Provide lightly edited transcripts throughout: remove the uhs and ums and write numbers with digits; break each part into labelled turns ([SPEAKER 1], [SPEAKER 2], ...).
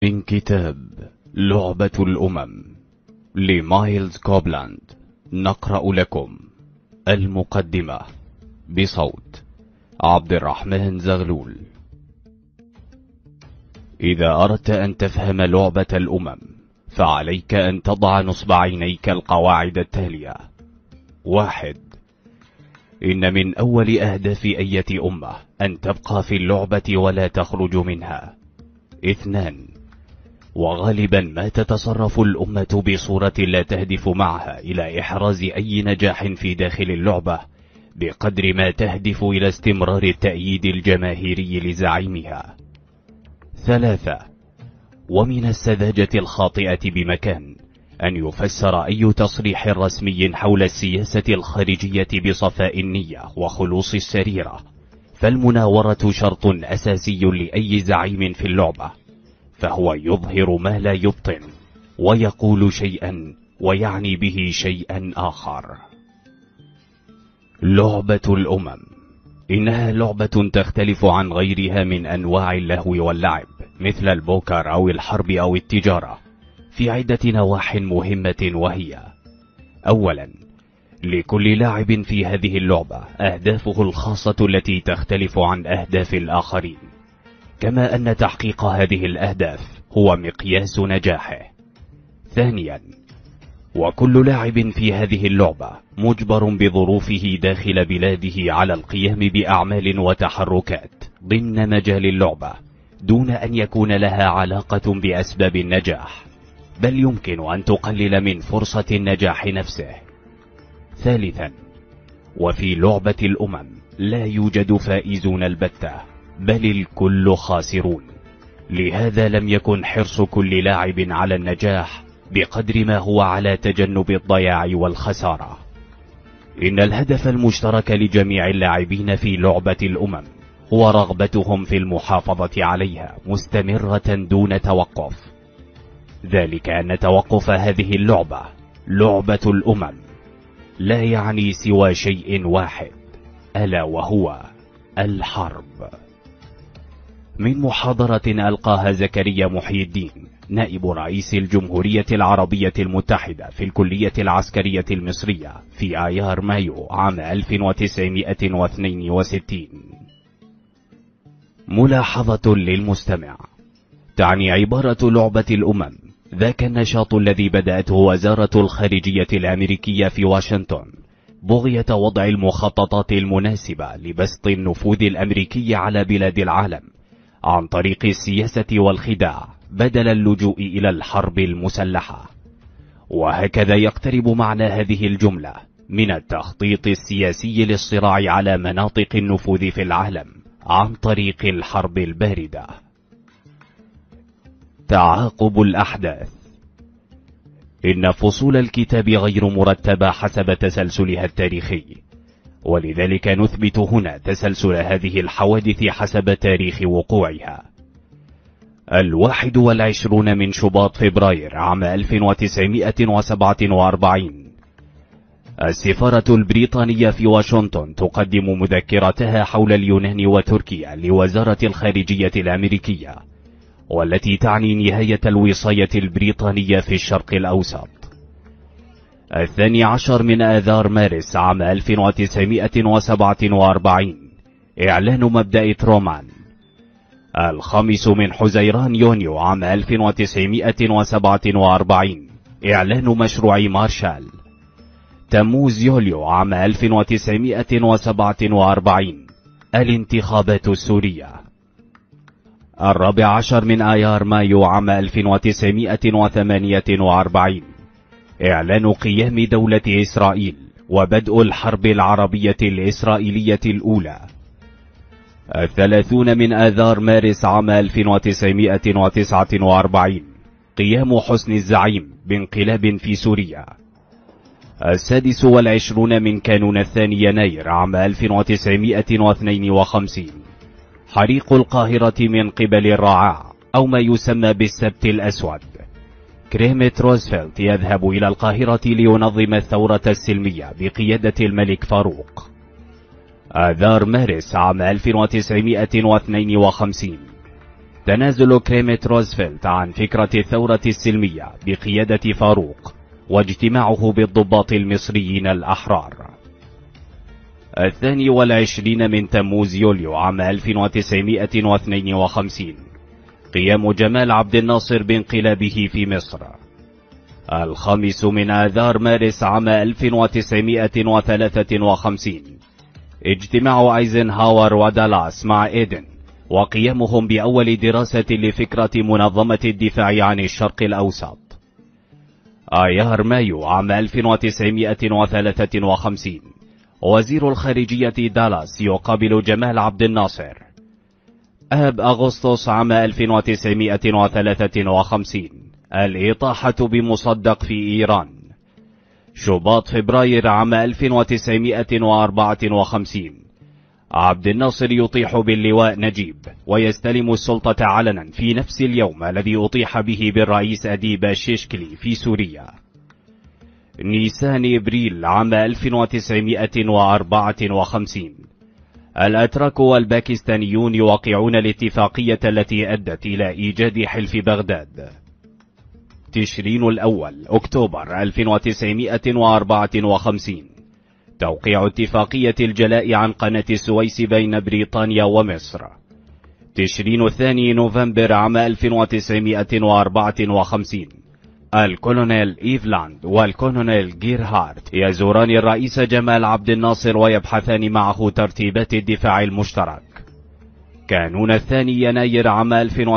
[SPEAKER 1] من كتاب لعبة الأمم لمايلز كوبلاند نقرأ لكم المقدمة بصوت عبد الرحمن زغلول. إذا أردت أن تفهم لعبة الأمم فعليك أن تضع نصب عينيك القواعد التالية. 1. إن من أول أهداف أية أمة أن تبقى في اللعبة ولا تخرج منها. 2. وغالبا ما تتصرف الأمة بصورة لا تهدف معها إلى إحراز أي نجاح في داخل اللعبة بقدر ما تهدف إلى استمرار التأييد الجماهيري لزعيمها. 3. ومن السذاجة الخاطئة بمكان أن يفسر أي تصريح رسمي حول السياسة الخارجية بصفاء النية وخلوص السريرة، فالمناورة شرط أساسي لأي زعيم في اللعبة، فهو يظهر ما لا يبطن ويقول شيئا ويعني به شيئا آخر. لعبة الأمم إنها لعبة تختلف عن غيرها من أنواع اللهو واللعب مثل البوكر أو الحرب أو التجارة في عدة نواح مهمة، وهي: أولا، لكل لاعب في هذه اللعبة أهدافه الخاصة التي تختلف عن أهداف الآخرين، كما أن تحقيق هذه الأهداف هو مقياس نجاحه. ثانيا، وكل لاعب في هذه اللعبة مجبر بظروفه داخل بلاده على القيام بأعمال وتحركات ضمن مجال اللعبة دون أن يكون لها علاقة بأسباب النجاح، بل يمكن أن تقلل من فرصة النجاح نفسه. ثالثا، وفي لعبة الأمم لا يوجد فائزون البتة، بل الكل خاسرون، لهذا لم يكن حرص كل لاعب على النجاح بقدر ما هو على تجنب الضياع والخسارة. إن الهدف المشترك لجميع اللاعبين في لعبة الأمم هو رغبتهم في المحافظة عليها مستمرة دون توقف، ذلك أن توقف هذه اللعبة، لعبة الأمم، لا يعني سوى شيء واحد، ألا وهو الحرب. من محاضرة ألقاها زكريا محي الدين نائب رئيس الجمهورية العربية المتحدة في الكلية العسكرية المصرية في آيار مايو عام 1962. ملاحظة للمستمع: تعني عبارة لعبة الأمم ذاك النشاط الذي بدأته وزارة الخارجية الأمريكية في واشنطن بغية وضع المخططات المناسبة لبسط النفوذ الأمريكي على بلاد العالم عن طريق السياسة والخداع بدل اللجوء إلى الحرب المسلحة. وهكذا يقترب معنى هذه الجملة من التخطيط السياسي للصراع على مناطق النفوذ في العالم عن طريق الحرب الباردة. تعاقب الأحداث. إن فصول الكتاب غير مرتبة حسب تسلسلها التاريخي، ولذلك نثبت هنا تسلسل هذه الحوادث حسب تاريخ وقوعها. 21 من شباط فبراير عام 1947 السفارة البريطانية في واشنطن تقدم مذكرتها حول اليونان وتركيا لوزارة الخارجية الأمريكية، والتي تعني نهاية الوصاية البريطانية في الشرق الأوسط. 12 من آذار مارس عام 1947 إعلان مبدأ ترومان. 5 من حزيران يونيو عام 1947 إعلان مشروع مارشال. تموز يوليو عام 1947 الانتخابات السورية. 14 من آيار مايو عام 1948 إعلان قيام دولة إسرائيل وبدء الحرب العربية الإسرائيلية الأولى. 30 من آذار مارس عام 1949 قيام حسني الزعيم بانقلاب في سوريا. 26 من كانون الثاني يناير عام 1952 حريق القاهرة من قبل الرعاع أو ما يسمى بالسبت الأسود. كريمت روزفلت يذهب إلى القاهرة لينظم الثورة السلمية بقيادة الملك فاروق. آذار مارس عام 1952 تنازل كليمنت روزفلت عن فكرة الثورة السلمية بقيادة فاروق واجتماعه بالضباط المصريين الأحرار. 22 من تموز يوليو عام 1952 قيام جمال عبد الناصر بانقلابه في مصر. 5 من آذار مارس عام 1953 اجتماع ايزنهاور ودالاس مع إيدن وقيامهم بأول دراسة لفكرة منظمة الدفاع عن الشرق الأوسط. آيار مايو عام 1953 وزير الخارجية دالاس يقابل جمال عبد الناصر. آب أغسطس عام 1953 الإطاحة بمصدق في إيران. شباط فبراير عام 1954 عبد الناصر يطيح باللواء نجيب ويستلم السلطة علنا في نفس اليوم الذي أطيح به بالرئيس أديب شيشكلي في سوريا. نيسان إبريل عام 1954 الأتراك والباكستانيون يوقعون الاتفاقية التي أدت إلى إيجاد حلف بغداد. تشرين الأول أكتوبر 1954 توقيع اتفاقية الجلاء عن قناة السويس بين بريطانيا ومصر. تشرين الثاني نوفمبر عام 1954 الكولونيل إيفلاند والكولونيل جيرهارت يزوران الرئيس جمال عبد الناصر ويبحثان معه ترتيبات الدفاع المشترك. كانون الثاني يناير عام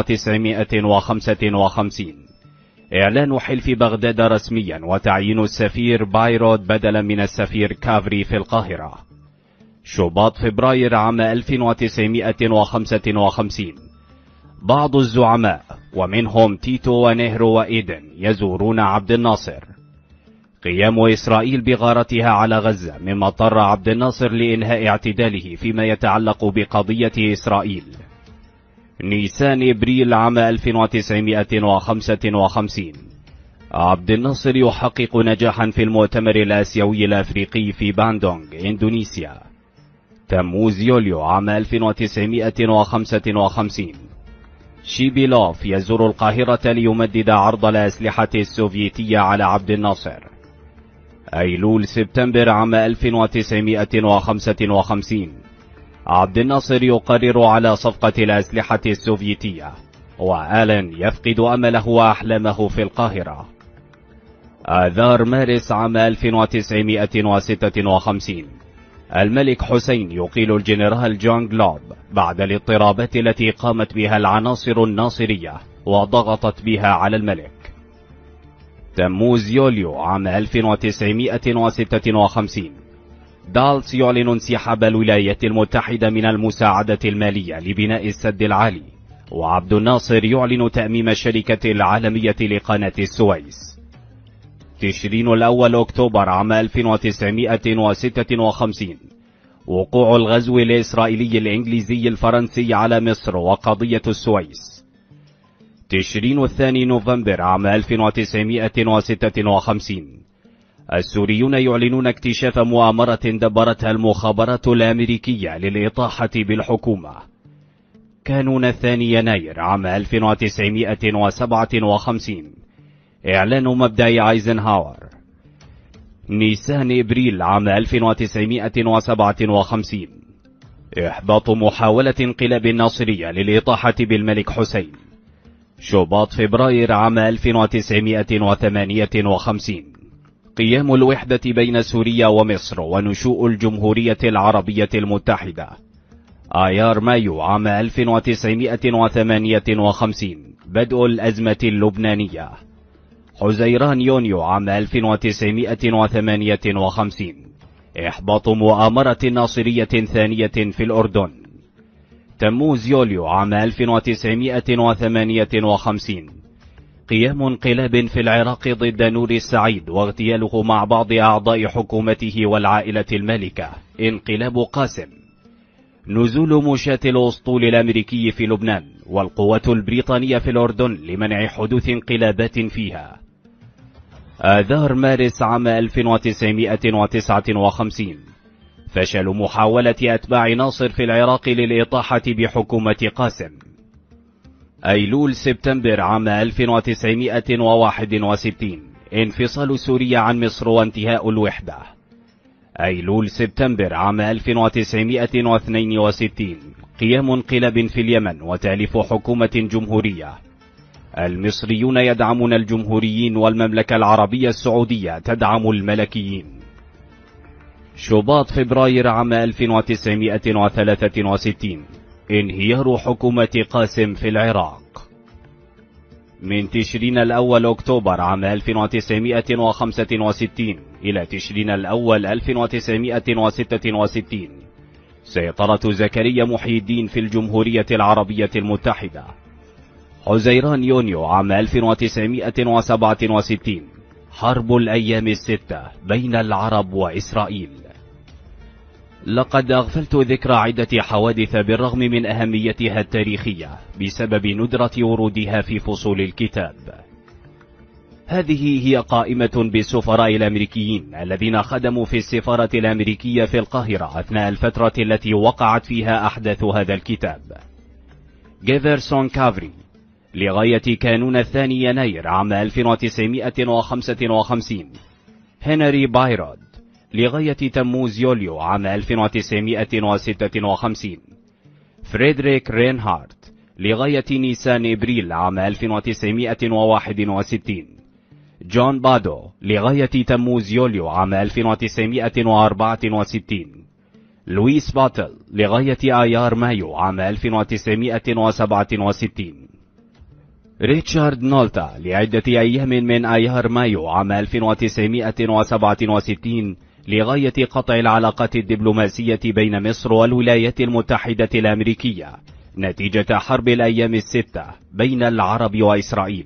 [SPEAKER 1] 1955 إعلان حلف بغداد رسميا وتعيين السفير بايرود بدلا من السفير كافري في القاهرة. شباط فبراير عام 1955 بعض الزعماء ومنهم تيتو ونهرو وإيدن يزورون عبد الناصر. قيام إسرائيل بغارتها على غزة مما اضطر عبد الناصر لإنهاء اعتداله فيما يتعلق بقضية إسرائيل. نيسان إبريل عام 1955 عبد الناصر يحقق نجاحا في المؤتمر الآسيوي الأفريقي في باندونغ إندونيسيا. تموز يوليو عام 1955 شيبيلوف يزور القاهرة ليمدد عرض الأسلحة السوفيتية على عبد الناصر. أيلول سبتمبر عام 1955 عبد الناصر يقرر على صفقة الأسلحة السوفيتية وآلن يفقد أمله وأحلامه في القاهرة. آذار مارس عام 1956 الملك حسين يقيل الجنرال جون جلوب بعد الاضطرابات التي قامت بها العناصر الناصرية وضغطت بها على الملك. تموز يوليو عام 1956 دالس يعلن انسحاب الولايات المتحدة من المساعدة المالية لبناء السد العالي، وعبد الناصر يعلن تأميم الشركة العالمية لقناة السويس. تشرين الأول أكتوبر عام 1956 وقوع الغزو الإسرائيلي الإنجليزي الفرنسي على مصر وقضية السويس. تشرين الثاني نوفمبر عام 1956 السوريون يعلنون اكتشاف مؤامرة دبرتها المخابرات الأمريكية للإطاحة بالحكومة. كانون الثاني يناير عام 1957 إعلان مبدأ ايزنهاور. نيسان إبريل عام 1957 إحباط محاولة انقلاب الناصرية للإطاحة بالملك حسين. شباط فبراير عام 1958 قيام الوحدة بين سوريا ومصر ونشوء الجمهورية العربية المتحدة. آيار مايو عام 1958 بدء الأزمة اللبنانية. حزيران يونيو عام 1958 إحباط مؤامرة ناصرية ثانية في الأردن. تموز يوليو عام 1958 قيام انقلاب في العراق ضد نور السعيد واغتياله مع بعض أعضاء حكومته والعائلة المالكة. انقلاب قاسم. نزول مشاة الأسطول الأمريكي في لبنان والقوات البريطانية في الأردن لمنع حدوث انقلابات فيها. آذار مارس عام 1959 فشل محاولة أتباع ناصر في العراق للإطاحة بحكومة قاسم. أيلول سبتمبر عام 1961 انفصال سوريا عن مصر وانتهاء الوحدة. أيلول سبتمبر عام 1962 قيام انقلاب في اليمن وتأليف حكومة جمهورية. المصريون يدعمون الجمهوريين والمملكة العربية السعودية تدعم الملكيين. شباط فبراير عام 1963 انهيار حكومة قاسم في العراق. من تشرين الأول أكتوبر عام 1965 إلى تشرين الأول 1966 سيطرة زكريا محي الدين في الجمهورية العربية المتحدة. حزيران يونيو عام 1967 حرب الأيام الستة بين العرب وإسرائيل. لقد أغفلت ذكر عدة حوادث بالرغم من أهميتها التاريخية بسبب ندرة ورودها في فصول الكتاب. هذه هي قائمة بالسفراء الأمريكيين الذين خدموا في السفارة الأمريكية في القاهرة أثناء الفترة التي وقعت فيها أحداث هذا الكتاب. جيفرسون كافري لغاية كانون الثاني يناير عام 1955. هنري بايرود لغاية تموز يوليو عام 1956. فريدريك رينهارت لغاية نيسان إبريل عام 1961. جون بادو لغاية تموز يوليو عام 1964. لويس باتل لغاية آيار مايو عام 1967. ريتشارد نولتا لعدة أيام من آيار مايو عام 1967 لغاية قطع العلاقات الدبلوماسية بين مصر والولايات المتحدة الأمريكية نتيجة حرب الأيام الستة بين العرب وإسرائيل.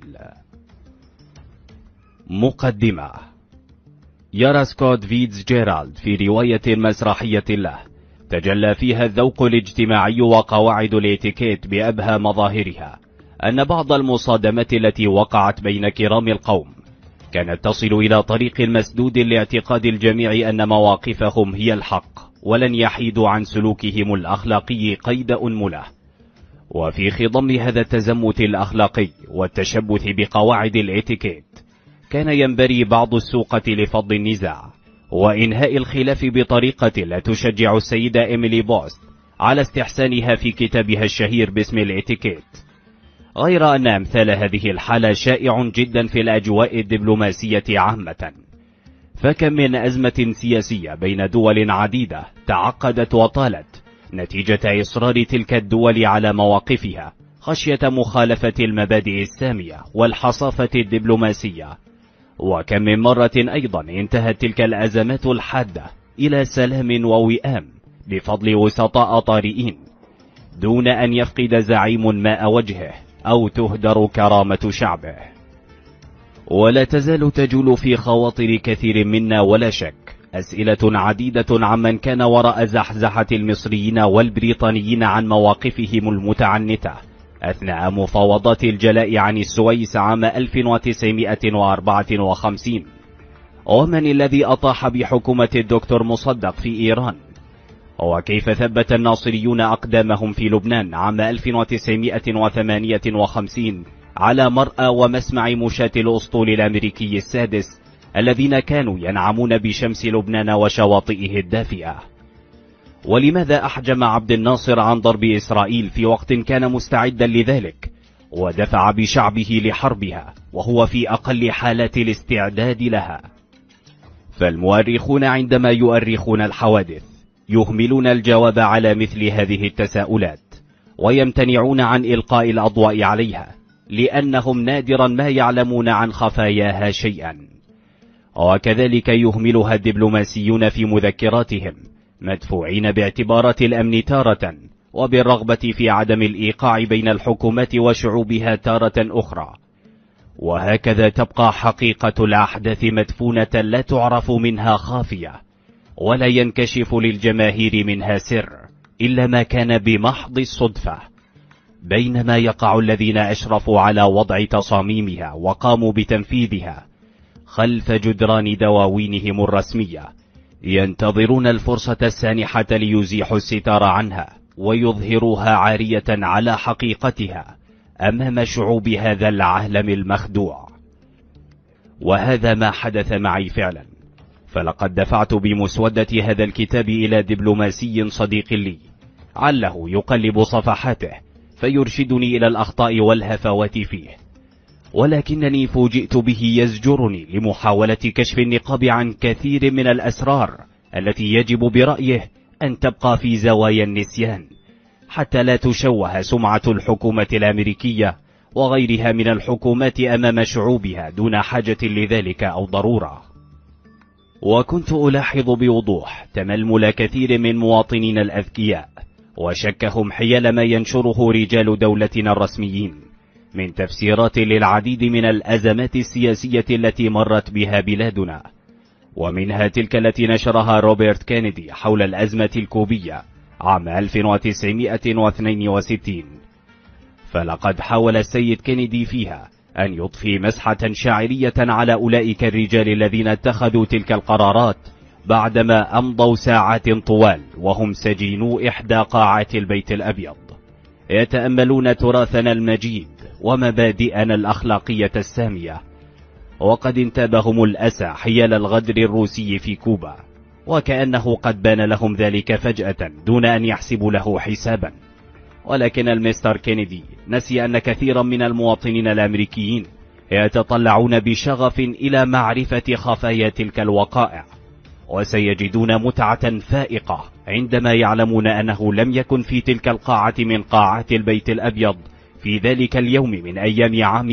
[SPEAKER 1] مقدمة. يرى سكوت فيتزجيرالد في رواية مسرحية له تجلى فيها الذوق الاجتماعي وقواعد الاتيكيت بأبهى مظاهرها أن بعض المصادمات التي وقعت بين كرام القوم كانت تصل إلى طريق مسدود لاعتقاد الجميع أن مواقفهم هي الحق ولن يحيدوا عن سلوكهم الأخلاقي قيد أنملة. وفي خضم هذا التزمت الأخلاقي والتشبث بقواعد الاتيكيت كان ينبري بعض السوقة لفض النزاع وإنهاء الخلاف بطريقة لا تشجع السيدة إيميلي بوست على استحسانها في كتابها الشهير باسم الاتيكيت. غير أن أمثال هذه الحالة شائع جدا في الأجواء الدبلوماسية عامة. فكم من أزمة سياسية بين دول عديدة تعقدت وطالت نتيجة إصرار تلك الدول على مواقفها خشية مخالفة المبادئ السامية والحصافة الدبلوماسية. وكم من مرة أيضا انتهت تلك الأزمات الحادة إلى سلام ووئام بفضل وسطاء طارئين دون أن يفقد زعيم ماء وجهه أو تهدر كرامة شعبه. ولا تزال تجول في خواطر كثير منا ولا شك أسئلة عديدة عمن كان وراء زحزحة المصريين والبريطانيين عن مواقفهم المتعنتة أثناء مفاوضات الجلاء عن السويس عام 1954. ومن الذي أطاح بحكومة الدكتور مصدق في إيران؟ وكيف ثبت الناصريون أقدامهم في لبنان عام 1958 على مرأى ومسمع مشاة الأسطول الأمريكي السادس الذين كانوا ينعمون بشمس لبنان وشواطئه الدافئة؟ ولماذا أحجم عبد الناصر عن ضرب إسرائيل في وقت كان مستعدا لذلك ودفع بشعبه لحربها وهو في أقل حالات الاستعداد لها؟ فالمؤرخون عندما يؤرخون الحوادث يهملون الجواب على مثل هذه التساؤلات ويمتنعون عن إلقاء الأضواء عليها لأنهم نادرا ما يعلمون عن خفاياها شيئا. وكذلك يهملها الدبلوماسيون في مذكراتهم مدفوعين باعتبارات الأمن تارة وبالرغبة في عدم الإيقاع بين الحكومات وشعوبها تارة أخرى. وهكذا تبقى حقيقة الأحداث مدفونة لا تعرف منها خافية ولا ينكشف للجماهير منها سر إلا ما كان بمحض الصدفة، بينما يقع الذين أشرفوا على وضع تصاميمها وقاموا بتنفيذها خلف جدران دواوينهم الرسمية ينتظرون الفرصة السانحة ليزيحوا الستار عنها ويظهروها عارية على حقيقتها أمام شعوب هذا العالم المخدوع. وهذا ما حدث معي فعلا، فلقد دفعت بمسودة هذا الكتاب إلى دبلوماسي صديق لي عله يقلب صفحاته فيرشدني إلى الأخطاء والهفوات فيه، ولكنني فوجئت به يزجرني لمحاولة كشف النقاب عن كثير من الأسرار التي يجب برأيه أن تبقى في زوايا النسيان حتى لا تشوه سمعة الحكومة الأمريكية وغيرها من الحكومات أمام شعوبها دون حاجة لذلك أو ضرورة. وكنت ألاحظ بوضوح تململ كثير من مواطنين الأذكياء وشكهم حيال ما ينشره رجال دولتنا الرسميين من تفسيرات للعديد من الأزمات السياسية التي مرت بها بلادنا، ومنها تلك التي نشرها روبرت كينيدي حول الأزمة الكوبية عام 1962. فلقد حاول السيد كينيدي فيها أن يضفي مسحة شاعرية على أولئك الرجال الذين اتخذوا تلك القرارات بعدما أمضوا ساعات طوال وهم سجينو إحدى قاعات البيت الأبيض يتأملون تراثنا المجيد ومبادئنا الأخلاقية السامية، وقد انتابهم الأسى حيال الغدر الروسي في كوبا، وكأنه قد بان لهم ذلك فجأة دون أن يحسبوا له حسابا. ولكن المستر كينيدي نسي أن كثيرا من المواطنين الأمريكيين يتطلعون بشغف إلى معرفة خفايا تلك الوقائع، وسيجدون متعة فائقة عندما يعلمون أنه لم يكن في تلك القاعة من قاعات البيت الأبيض في ذلك اليوم من أيام عام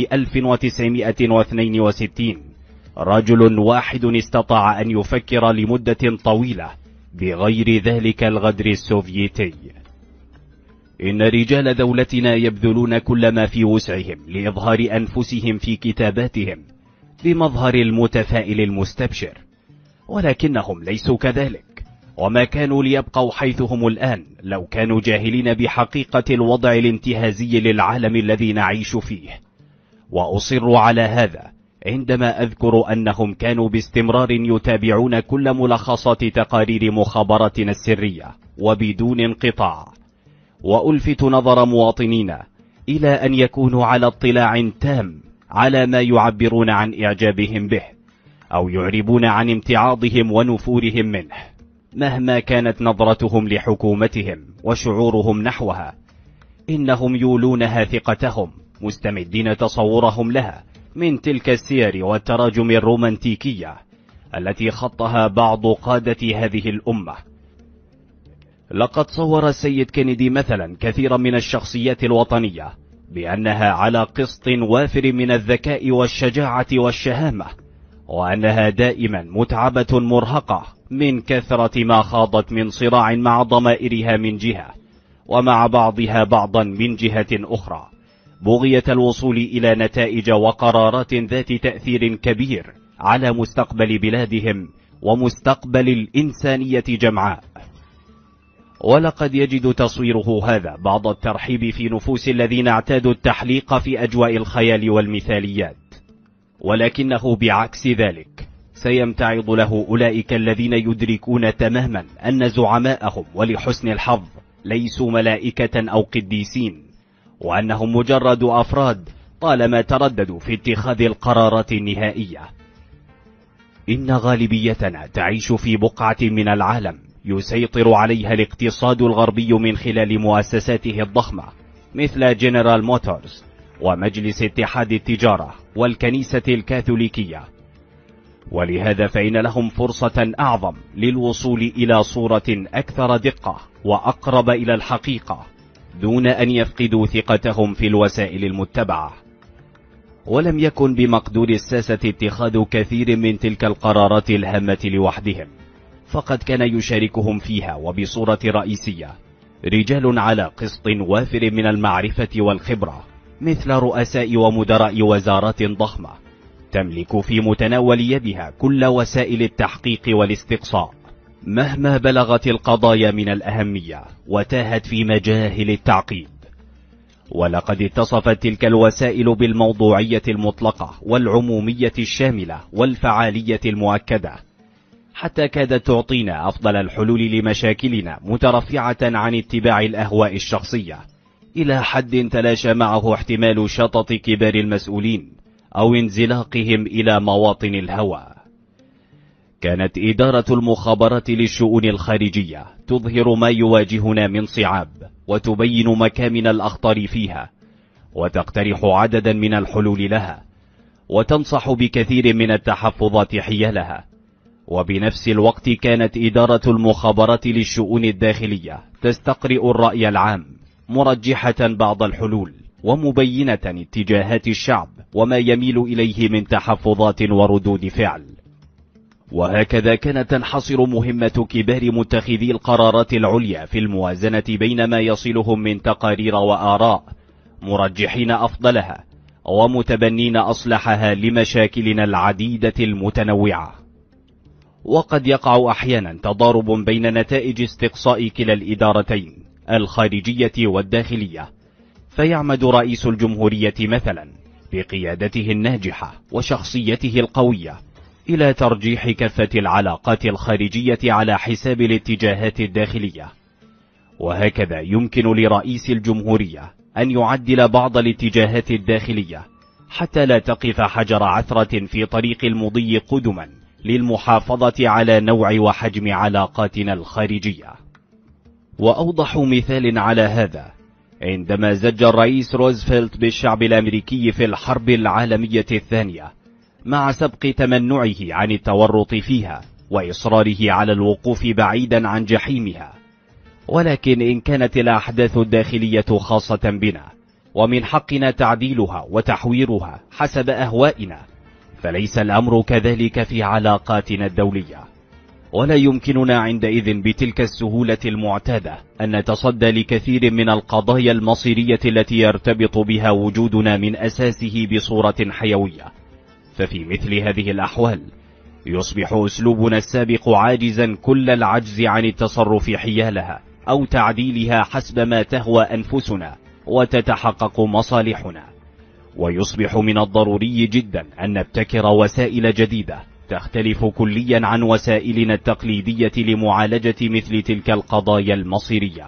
[SPEAKER 1] 1962 رجل واحد استطاع أن يفكر لمدة طويلة بغير ذلك الغدر السوفيتي. إن رجال دولتنا يبذلون كل ما في وسعهم لإظهار أنفسهم في كتاباتهم بمظهر المتفائل المستبشر، ولكنهم ليسوا كذلك، وما كانوا ليبقوا حيث هم الآن لو كانوا جاهلين بحقيقة الوضع الانتهازي للعالم الذي نعيش فيه. وأصر على هذا عندما أذكر أنهم كانوا باستمرار يتابعون كل ملخصات تقارير مخابراتنا السرية وبدون انقطاع، وألفت نظر مواطنينا إلى أن يكونوا على اطلاع تام على ما يعبرون عن إعجابهم به أو يعربون عن امتعاضهم ونفورهم منه، مهما كانت نظرتهم لحكومتهم وشعورهم نحوها. إنهم يولونها ثقتهم مستمدين تصورهم لها من تلك السير والتراجم الرومانتيكية التي خطها بعض قادة هذه الأمة. لقد صور السيد كينيدي مثلا كثيرا من الشخصيات الوطنية بأنها على قسط وافر من الذكاء والشجاعة والشهامة، وأنها دائما متعبة مرهقة من كثرة ما خاضت من صراع مع ضمائرها من جهة ومع بعضها بعضا من جهة أخرى، بغية الوصول إلى نتائج وقرارات ذات تأثير كبير على مستقبل بلادهم ومستقبل الإنسانية جمعاء. ولقد يجد تصويره هذا بعض الترحيب في نفوس الذين اعتادوا التحليق في أجواء الخيال والمثاليات، ولكنه بعكس ذلك سيمتعض له أولئك الذين يدركون تماما أن زعماءهم ولحسن الحظ ليسوا ملائكة أو قديسين، وأنهم مجرد أفراد طالما ترددوا في اتخاذ القرارات النهائية. إن غالبيتنا تعيش في بقعة من العالم يسيطر عليها الاقتصاد الغربي من خلال مؤسساته الضخمة مثل جنرال موتورز ومجلس اتحاد التجارة والكنيسة الكاثوليكية، ولهذا فإن لهم فرصة أعظم للوصول إلى صورة أكثر دقة وأقرب إلى الحقيقة دون أن يفقدوا ثقتهم في الوسائل المتبعة. ولم يكن بمقدور الساسة اتخاذ كثير من تلك القرارات الهامة لوحدهم، فقد كان يشاركهم فيها وبصورة رئيسية رجال على قسط وافر من المعرفة والخبرة مثل رؤساء ومدراء وزارات ضخمة تملك في متناول يدها كل وسائل التحقيق والاستقصاء مهما بلغت القضايا من الأهمية وتاهت في مجاهل التعقيد. ولقد اتصفت تلك الوسائل بالموضوعية المطلقة والعمومية الشاملة والفعالية المؤكدة، حتى كادت تعطينا أفضل الحلول لمشاكلنا مترفعة عن اتباع الأهواء الشخصية إلى حد تلاشى معه احتمال شطط كبار المسؤولين أو انزلاقهم إلى مواطن الهوى. كانت إدارة المخابرات للشؤون الخارجية تظهر ما يواجهنا من صعاب، وتبين مكامن الأخطار فيها، وتقترح عددا من الحلول لها، وتنصح بكثير من التحفظات حيالها. وبنفس الوقت كانت إدارة المخابرات للشؤون الداخلية تستقرئ الرأي العام، مرجحة بعض الحلول ومبينة اتجاهات الشعب وما يميل إليه من تحفظات وردود فعل. وهكذا كانت تنحصر مهمة كبار متخذي القرارات العليا في الموازنة بين ما يصلهم من تقارير وآراء، مرجحين أفضلها ومتبنين أصلحها لمشاكلنا العديدة المتنوعة. وقد يقع أحيانا تضارب بين نتائج استقصاء كلا الإدارتين الخارجية والداخلية، فيعمد رئيس الجمهورية مثلا بقيادته الناجحة وشخصيته القوية إلى ترجيح كافة العلاقات الخارجية على حساب الاتجاهات الداخلية. وهكذا يمكن لرئيس الجمهورية أن يعدل بعض الاتجاهات الداخلية حتى لا تقف حجر عثرة في طريق المضي قدما للمحافظة على نوع وحجم علاقاتنا الخارجية. وأوضح مثال على هذا عندما زج الرئيس روزفلت بالشعب الأمريكي في الحرب العالمية الثانية، مع سبق تمنعه عن التورط فيها وإصراره على الوقوف بعيدا عن جحيمها. ولكن إن كانت الأحداث الداخلية خاصة بنا ومن حقنا تعديلها وتحويرها حسب أهوائنا، فليس الأمر كذلك في علاقاتنا الدولية. ولا يمكننا عندئذ بتلك السهولة المعتادة أن نتصدى لكثير من القضايا المصيرية التي يرتبط بها وجودنا من أساسه بصورة حيوية. ففي مثل هذه الأحوال يصبح أسلوبنا السابق عاجزا كل العجز عن التصرف حيالها أو تعديلها حسب ما تهوى أنفسنا وتتحقق مصالحنا. ويصبح من الضروري جدا أن نبتكر وسائل جديدة تختلف كليا عن وسائلنا التقليدية لمعالجة مثل تلك القضايا المصيرية.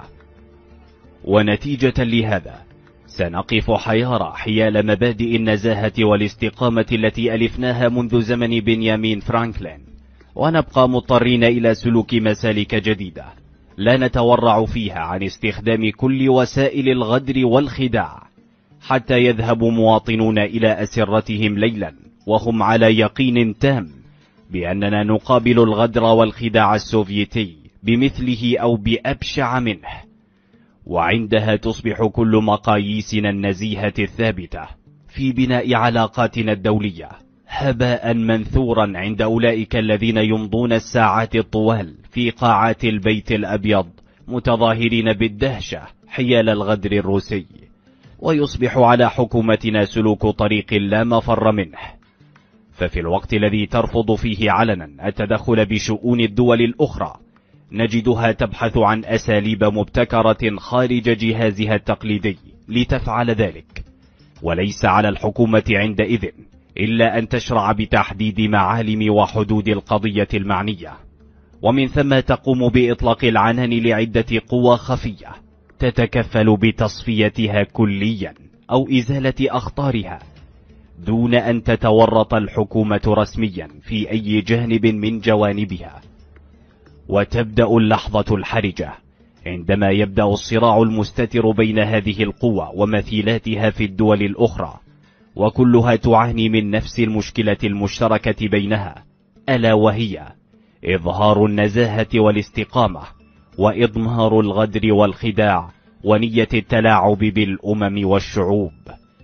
[SPEAKER 1] ونتيجة لهذا سنقف حيارى حيال مبادئ النزاهة والاستقامة التي ألفناها منذ زمن بنيامين فرانكلين، ونبقى مضطرين إلى سلوك مسالك جديدة لا نتورع فيها عن استخدام كل وسائل الغدر والخداع، حتى يذهب مواطنون إلى أسرتهم ليلا وهم على يقين تام بأننا نقابل الغدر والخداع السوفيتي بمثله أو بأبشع منه. وعندها تصبح كل مقاييسنا النزيهة الثابتة في بناء علاقاتنا الدولية هباء منثورا عند أولئك الذين يمضون الساعات الطوال في قاعات البيت الأبيض متظاهرين بالدهشة حيال الغدر الروسي. ويصبح على حكومتنا سلوك طريق لا مفر منه. ففي الوقت الذي ترفض فيه علنا التدخل بشؤون الدول الأخرى، نجدها تبحث عن أساليب مبتكرة خارج جهازها التقليدي لتفعل ذلك. وليس على الحكومة عندئذ إلا أن تشرع بتحديد معالم وحدود القضية المعنية، ومن ثم تقوم بإطلاق العنان لعدة قوى خفية تتكفل بتصفيتها كليا أو إزالة أخطارها، دون أن تتورط الحكومة رسميا في أي جانب من جوانبها. وتبدأ اللحظة الحرجة عندما يبدأ الصراع المستتر بين هذه القوى ومثيلاتها في الدول الأخرى، وكلها تعاني من نفس المشكلة المشتركة بينها، ألا وهي إظهار النزاهة والاستقامة وإضمار الغدر والخداع ونية التلاعب بالأمم والشعوب.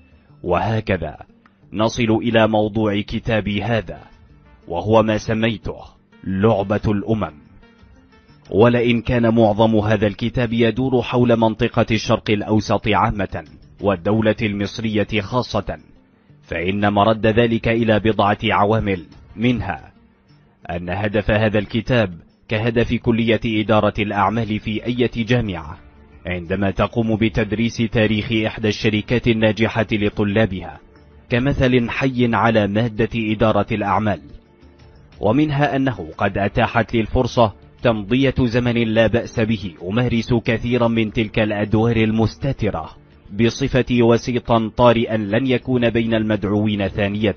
[SPEAKER 1] وهكذا نصل إلى موضوع كتابي هذا، وهو ما سميته لعبة الأمم. ولئن كان معظم هذا الكتاب يدور حول منطقة الشرق الأوسط عامة والدولة المصرية خاصة، فإن مرد ذلك إلى بضعة عوامل، منها أن هدف هذا الكتاب كهدف كلية إدارة الأعمال في أي جامعة عندما تقوم بتدريس تاريخ إحدى الشركات الناجحة لطلابها كمثل حي على مادة إدارة الأعمال. ومنها أنه قد أتاحت لي الفرصة تمضية زمن لا بأس به أمارس كثيرا من تلك الأدوار المستترة بصفتي وسيطا طارئا لن يكون بين المدعوين ثانية،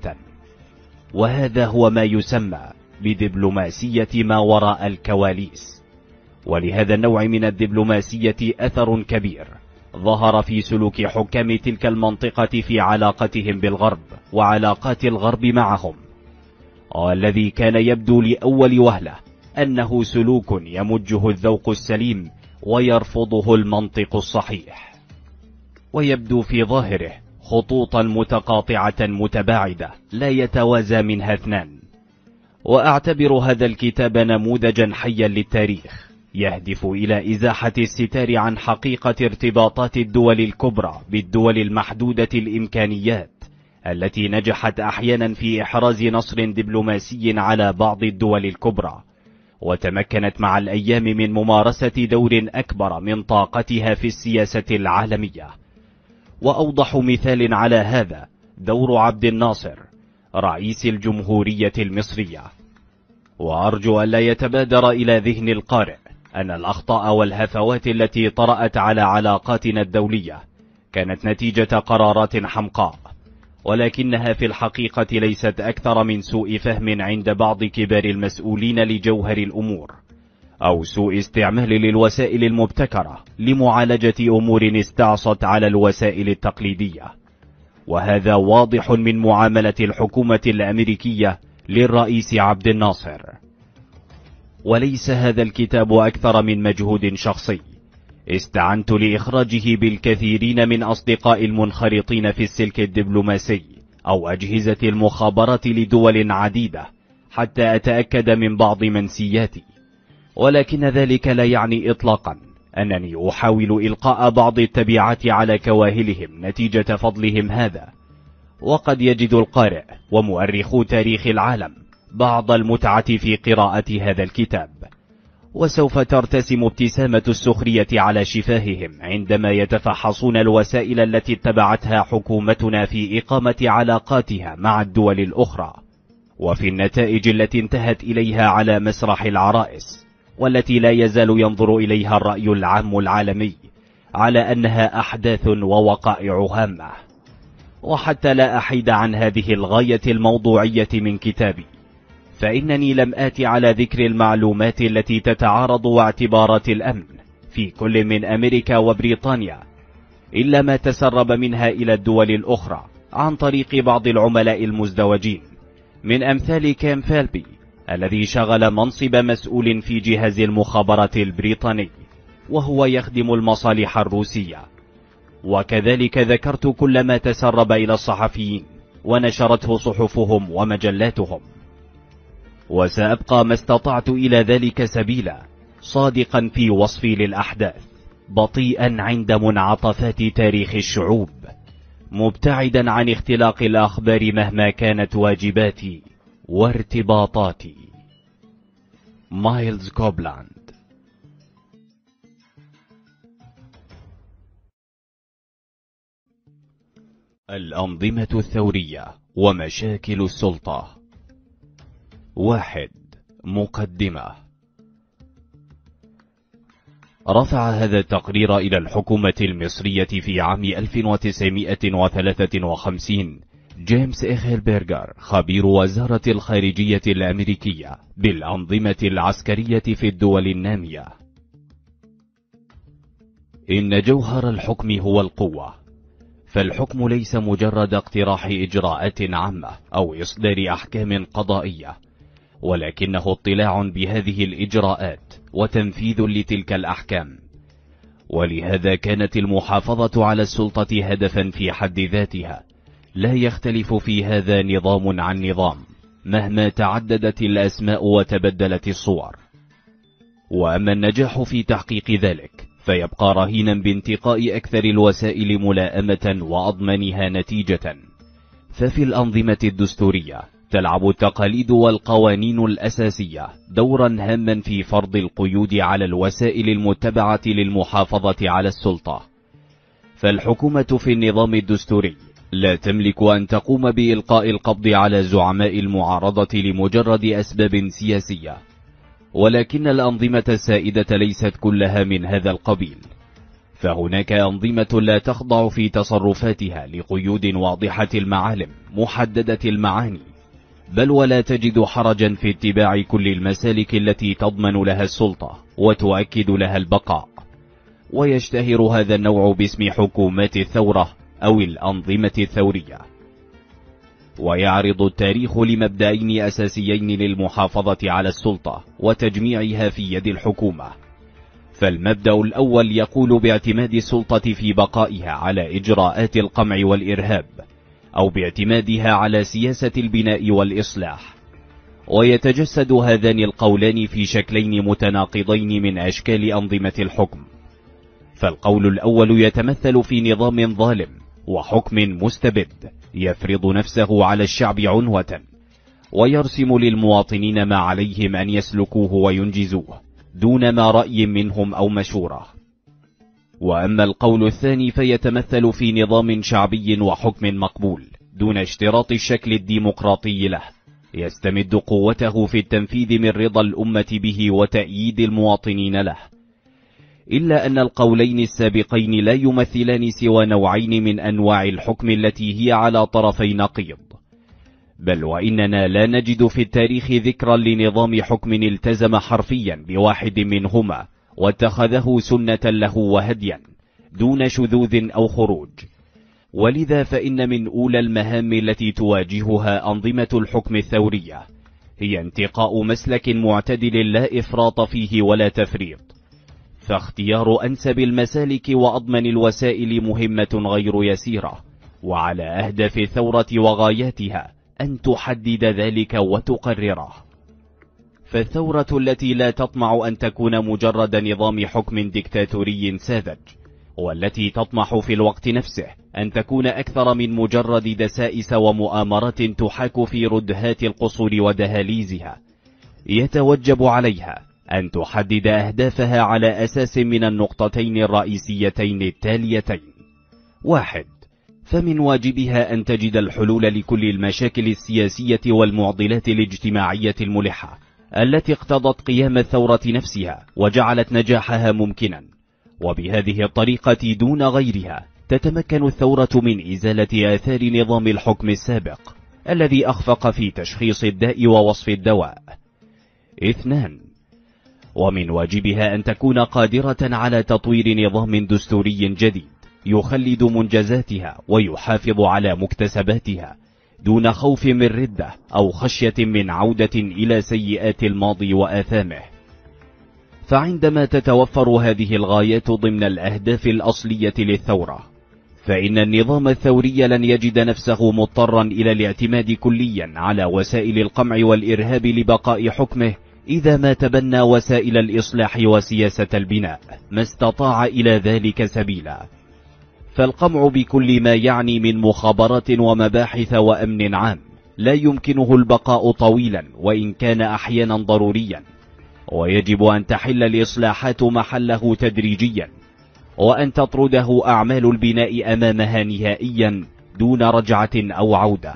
[SPEAKER 1] وهذا هو ما يسمى بدبلوماسية ما وراء الكواليس. ولهذا النوع من الدبلوماسية أثر كبير ظهر في سلوك حكام تلك المنطقة في علاقتهم بالغرب وعلاقات الغرب معهم، والذي كان يبدو لأول وهلة أنه سلوك يمجه الذوق السليم ويرفضه المنطق الصحيح، ويبدو في ظاهره خطوطا متقاطعة متباعدة لا يتوازى منها اثنان. وأعتبر هذا الكتاب نموذجا حيا للتاريخ يهدف إلى إزاحة الستار عن حقيقة ارتباطات الدول الكبرى بالدول المحدودة الإمكانيات، التي نجحت أحيانا في إحراز نصر دبلوماسي على بعض الدول الكبرى، وتمكنت مع الأيام من ممارسة دور أكبر من طاقتها في السياسة العالمية. وأوضح مثال على هذا دور عبد الناصر رئيس الجمهورية المصرية. وأرجو ألا يتبادر إلى ذهن القارئ أن الأخطاء والهفوات التي طرأت على علاقاتنا الدولية كانت نتيجة قرارات حمقاء، ولكنها في الحقيقة ليست أكثر من سوء فهم عند بعض كبار المسؤولين لجوهر الأمور، أو سوء استعمال للوسائل المبتكرة لمعالجة أمور استعصت على الوسائل التقليدية. وهذا واضح من معاملة الحكومة الأمريكية للرئيس عبد الناصر. وليس هذا الكتاب أكثر من مجهود شخصي استعنت لإخراجه بالكثيرين من أصدقاء المنخرطين في السلك الدبلوماسي أو أجهزة المخابرات لدول عديدة حتى أتأكد من بعض منسياتي، ولكن ذلك لا يعني إطلاقا أنني أحاول إلقاء بعض التبعات على كواهلهم نتيجة فضلهم هذا. وقد يجد القارئ ومؤرخو تاريخ العالم بعض المتعة في قراءة هذا الكتاب، وسوف ترتسم ابتسامة السخرية على شفاههم عندما يتفحصون الوسائل التي اتبعتها حكومتنا في إقامة علاقاتها مع الدول الأخرى، وفي النتائج التي انتهت إليها على مسرح العرائس، والتي لا يزال ينظر إليها الرأي العام العالمي على أنها أحداث ووقائع هامة. وحتى لا أحيد عن هذه الغاية الموضوعية من كتابي، فإنني لم آتي على ذكر المعلومات التي تتعارض واعتبارات الأمن في كل من أمريكا وبريطانيا إلا ما تسرب منها إلى الدول الأخرى عن طريق بعض العملاء المزدوجين، من أمثال كام فالبي الذي شغل منصب مسؤول في جهاز المخابرات البريطاني وهو يخدم المصالح الروسية. وكذلك ذكرت كل ما تسرب إلى الصحفيين ونشرته صحفهم ومجلاتهم، وسأبقى ما استطعت إلى ذلك سبيلا، صادقا في وصفي للأحداث، بطيئا عند منعطفات تاريخ الشعوب، مبتعدا عن اختلاق الأخبار مهما كانت واجباتي وارتباطاتي. مايلز كوبلاند. الأنظمة الثورية ومشاكل السلطة. 1. مقدمة. رفع هذا التقرير إلى الحكومة المصرية في عام 1953 جيمس إخلبرغر خبير وزارة الخارجية الأمريكية بالأنظمة العسكرية في الدول النامية. إن جوهر الحكم هو القوة، فالحكم ليس مجرد اقتراح إجراءات عامة أو إصدار أحكام قضائية، ولكنه اطلاع بهذه الإجراءات وتنفيذ لتلك الأحكام. ولهذا كانت المحافظة على السلطة هدفا في حد ذاتها، لا يختلف في هذا نظام عن نظام مهما تعددت الأسماء وتبدلت الصور. وأما النجاح في تحقيق ذلك فيبقى رهينا بانتقاء أكثر الوسائل ملائمة وأضمنها نتيجة. ففي الأنظمة الدستورية تلعب التقاليد والقوانين الأساسية دورا هاما في فرض القيود على الوسائل المتبعة للمحافظة على السلطة. فالحكومة في النظام الدستوري لا تملك أن تقوم بإلقاء القبض على زعماء المعارضة لمجرد أسباب سياسية، ولكن الأنظمة السائدة ليست كلها من هذا القبيل. فهناك أنظمة لا تخضع في تصرفاتها لقيود واضحة المعالم محددة المعاني، بل ولا تجد حرجا في اتباع كل المسالك التي تضمن لها السلطة وتؤكد لها البقاء. ويشتهر هذا النوع باسم حكومات الثورة أو الأنظمة الثورية. ويعرض التاريخ لمبدأين أساسيين للمحافظة على السلطة وتجميعها في يد الحكومة. فالمبدأ الأول يقول باعتماد السلطة في بقائها على إجراءات القمع والإرهاب، أو باعتمادها على سياسة البناء والإصلاح. ويتجسد هذان القولان في شكلين متناقضين من أشكال أنظمة الحكم. فالقول الأول يتمثل في نظام ظالم وحكم مستبد يفرض نفسه على الشعب عنوة، ويرسم للمواطنين ما عليهم أن يسلكوه وينجزوه دون ما رأي منهم أو مشورة. وأما القول الثاني فيتمثل في نظام شعبي وحكم مقبول دون اشتراط الشكل الديمقراطي له، يستمد قوته في التنفيذ من رضا الأمة به وتأييد المواطنين له. إلا أن القولين السابقين لا يمثلان سوى نوعين من أنواع الحكم التي هي على طرفي نقيض، بل وإننا لا نجد في التاريخ ذكرا لنظام حكم التزم حرفيا بواحد منهما واتخذه سنة له وهديا دون شذوذ أو خروج. ولذا فإن من أولى المهام التي تواجهها أنظمة الحكم الثورية هي انتقاء مسلك معتدل لا إفراط فيه ولا تفريط. فاختيار أنسب المسالك وأضمن الوسائل مهمة غير يسيرة، وعلى أهداف الثورة وغاياتها أن تحدد ذلك وتقرره. فالثورة التي لا تطمع أن تكون مجرد نظام حكم ديكتاتوري ساذج، والتي تطمح في الوقت نفسه أن تكون أكثر من مجرد دسائس ومؤامرات تحاك في ردهات القصور ودهاليزها، يتوجب عليها أن تحدد أهدافها على أساس من النقطتين الرئيسيتين التاليتين: 1. فمن واجبها أن تجد الحلول لكل المشاكل السياسية والمعضلات الاجتماعية الملحة التي اقتضت قيام الثورة نفسها وجعلت نجاحها ممكنا، وبهذه الطريقة دون غيرها تتمكن الثورة من إزالة آثار نظام الحكم السابق الذي أخفق في تشخيص الداء ووصف الدواء. 2. ومن واجبها أن تكون قادرة على تطوير نظام دستوري جديد يخلد منجزاتها ويحافظ على مكتسباتها دون خوف من ردة أو خشية من عودة إلى سيئات الماضي وآثامه. فعندما تتوفر هذه الغايات ضمن الأهداف الأصلية للثورة، فإن النظام الثوري لن يجد نفسه مضطرا إلى الاعتماد كليا على وسائل القمع والإرهاب لبقاء حكمه إذا ما تبنى وسائل الإصلاح وسياسة البناء ما استطاع إلى ذلك سبيلا. فالقمع بكل ما يعني من مخابرات ومباحث وأمن عام لا يمكنه البقاء طويلا وإن كان أحيانا ضروريا، ويجب أن تحل الإصلاحات محله تدريجيا، وأن تطرده أعمال البناء أمامها نهائيا دون رجعة أو عودة.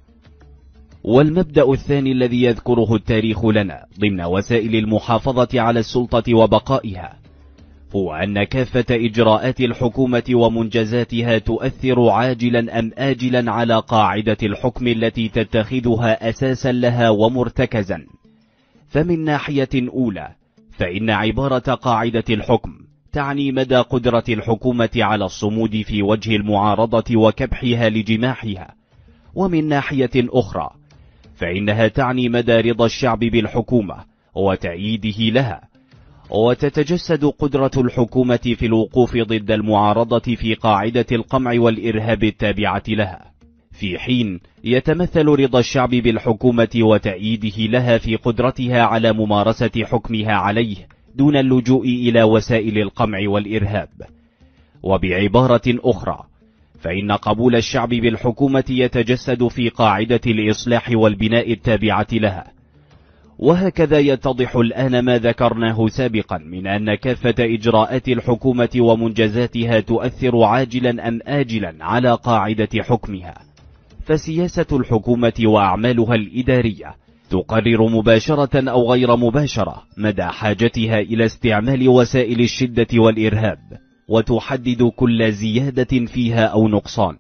[SPEAKER 1] والمبدأ الثاني الذي يذكره التاريخ لنا ضمن وسائل المحافظة على السلطة وبقائها هو أن كافة إجراءات الحكومة ومنجزاتها تؤثر عاجلا أم آجلا على قاعدة الحكم التي تتخذها أساسا لها ومرتكزا. فمن ناحية أولى فإن عبارة قاعدة الحكم تعني مدى قدرة الحكومة على الصمود في وجه المعارضة وكبحها لجماحها، ومن ناحية أخرى فإنها تعني مدى رضا الشعب بالحكومة وتأييده لها، وتتجسد قدرة الحكومة في الوقوف ضد المعارضة في قاعدة القمع والإرهاب التابعة لها، في حين يتمثل رضا الشعب بالحكومة وتأييده لها في قدرتها على ممارسة حكمها عليه دون اللجوء إلى وسائل القمع والإرهاب. وبعبارة أخرى فإن قبول الشعب بالحكومة يتجسد في قاعدة الإصلاح والبناء التابعة لها. وهكذا يتضح الآن ما ذكرناه سابقا من أن كافة إجراءات الحكومة ومنجزاتها تؤثر عاجلا أم آجلا على قاعدة حكمها. فسياسة الحكومة وأعمالها الإدارية تقرر مباشرة أو غير مباشرة مدى حاجتها إلى استعمال وسائل الشدة والإرهاب وتحدد كل زيادة فيها أو نقصان.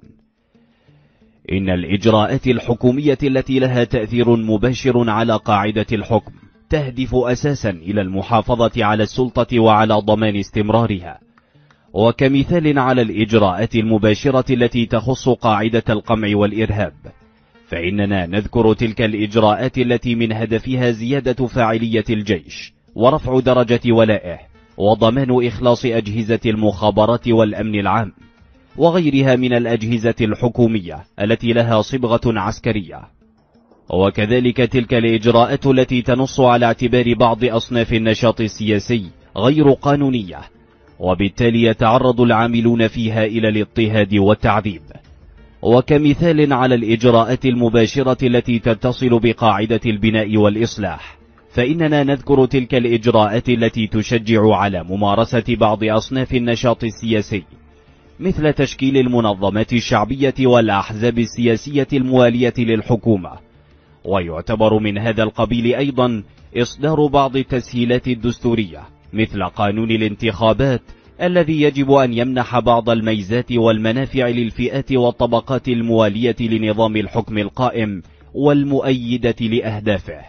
[SPEAKER 1] إن الإجراءات الحكومية التي لها تأثير مباشر على قاعدة الحكم تهدف أساسا إلى المحافظة على السلطة وعلى ضمان استمرارها. وكمثال على الإجراءات المباشرة التي تخص قاعدة القمع والإرهاب، فإننا نذكر تلك الإجراءات التي من هدفها زيادة فاعلية الجيش ورفع درجة ولائه وضمان إخلاص أجهزة المخابرات والأمن العام وغيرها من الأجهزة الحكومية التي لها صبغة عسكرية. وكذلك تلك الإجراءات التي تنص على اعتبار بعض أصناف النشاط السياسي غير قانونية، وبالتالي يتعرض العاملون فيها إلى الاضطهاد والتعذيب. وكمثال على الإجراءات المباشرة التي تتصل بقاعدة البناء والإصلاح، فإننا نذكر تلك الإجراءات التي تشجع على ممارسة بعض أصناف النشاط السياسي، مثل تشكيل المنظمات الشعبية والأحزاب السياسية الموالية للحكومة. ويعتبر من هذا القبيل أيضا إصدار بعض التسهيلات الدستورية، مثل قانون الانتخابات الذي يجب أن يمنح بعض الميزات والمنافع للفئات والطبقات الموالية لنظام الحكم القائم والمؤيدة لأهدافه.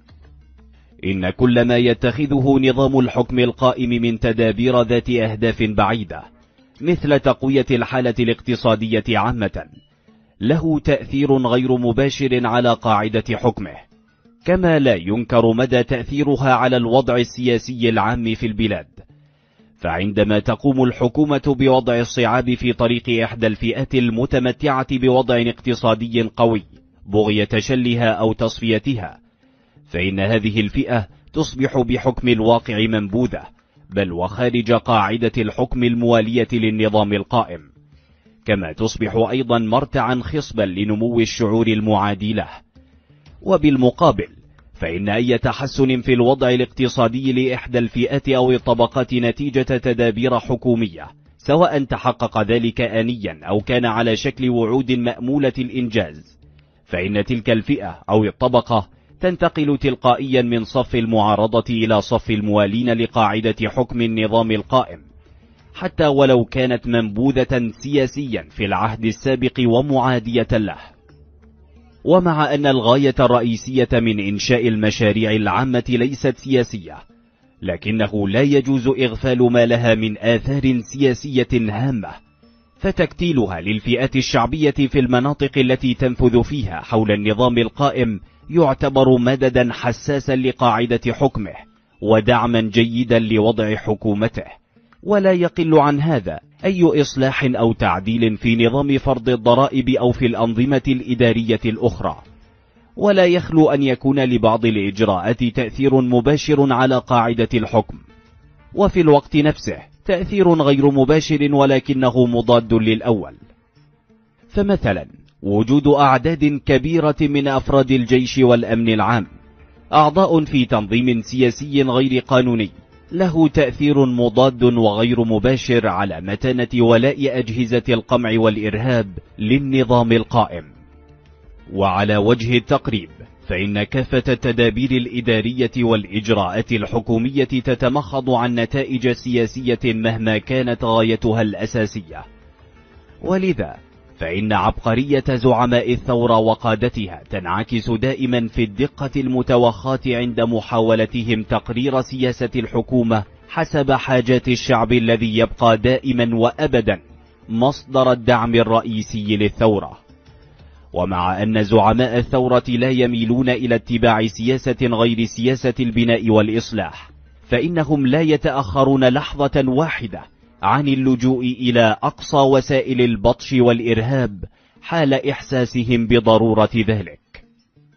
[SPEAKER 1] إن كل ما يتخذه نظام الحكم القائم من تدابير ذات أهداف بعيدة، مثل تقوية الحالة الاقتصادية عامة، له تأثير غير مباشر على قاعدة حكمه، كما لا ينكر مدى تأثيرها على الوضع السياسي العام في البلاد. فعندما تقوم الحكومة بوضع الصعاب في طريق إحدى الفئات المتمتعة بوضع اقتصادي قوي بغية شلها أو تصفيتها، فإن هذه الفئة تصبح بحكم الواقع منبوذة، بل وخارج قاعدة الحكم الموالية للنظام القائم، كما تصبح أيضا مرتعا خصبا لنمو الشعور المعادي له. وبالمقابل، فإن أي تحسن في الوضع الاقتصادي لإحدى الفئات أو الطبقات نتيجة تدابير حكومية، سواء تحقق ذلك آنيا أو كان على شكل وعود مأمولة الإنجاز، فإن تلك الفئة أو الطبقة تنتقل تلقائيا من صف المعارضة إلى صف الموالين لقاعدة حكم النظام القائم، حتى ولو كانت منبوذة سياسيا في العهد السابق ومعادية له. ومع أن الغاية الرئيسية من إنشاء المشاريع العامة ليست سياسية، لكنه لا يجوز إغفال ما لها من آثار سياسية هامة، فتكتيلها للفئات الشعبية في المناطق التي تنفذ فيها حول النظام القائم يعتبر مددا حساسا لقاعدة حكمه ودعما جيدا لوضع حكومته. ولا يقل عن هذا أي إصلاح أو تعديل في نظام فرض الضرائب أو في الأنظمة الإدارية الأخرى. ولا يخلو أن يكون لبعض الإجراءات تأثير مباشر على قاعدة الحكم، وفي الوقت نفسه تأثير غير مباشر ولكنه مضاد للأول. فمثلا وجود أعداد كبيرة من أفراد الجيش والأمن العام أعضاء في تنظيم سياسي غير قانوني له تأثير مضاد وغير مباشر على متانة ولاء أجهزة القمع والإرهاب للنظام القائم. وعلى وجه التقريب، فإن كافة التدابير الإدارية والإجراءات الحكومية تتمخض عن نتائج سياسية مهما كانت غايتها الأساسية. ولذا فإن عبقرية زعماء الثورة وقادتها تنعكس دائما في الدقة المتوخاة عند محاولتهم تقرير سياسة الحكومة حسب حاجات الشعب الذي يبقى دائما وأبدا مصدر الدعم الرئيسي للثورة. ومع أن زعماء الثورة لا يميلون إلى اتباع سياسة غير سياسة البناء والإصلاح، فإنهم لا يتأخرون لحظة واحدة عن اللجوء إلى أقصى وسائل البطش والإرهاب حال إحساسهم بضرورة ذلك.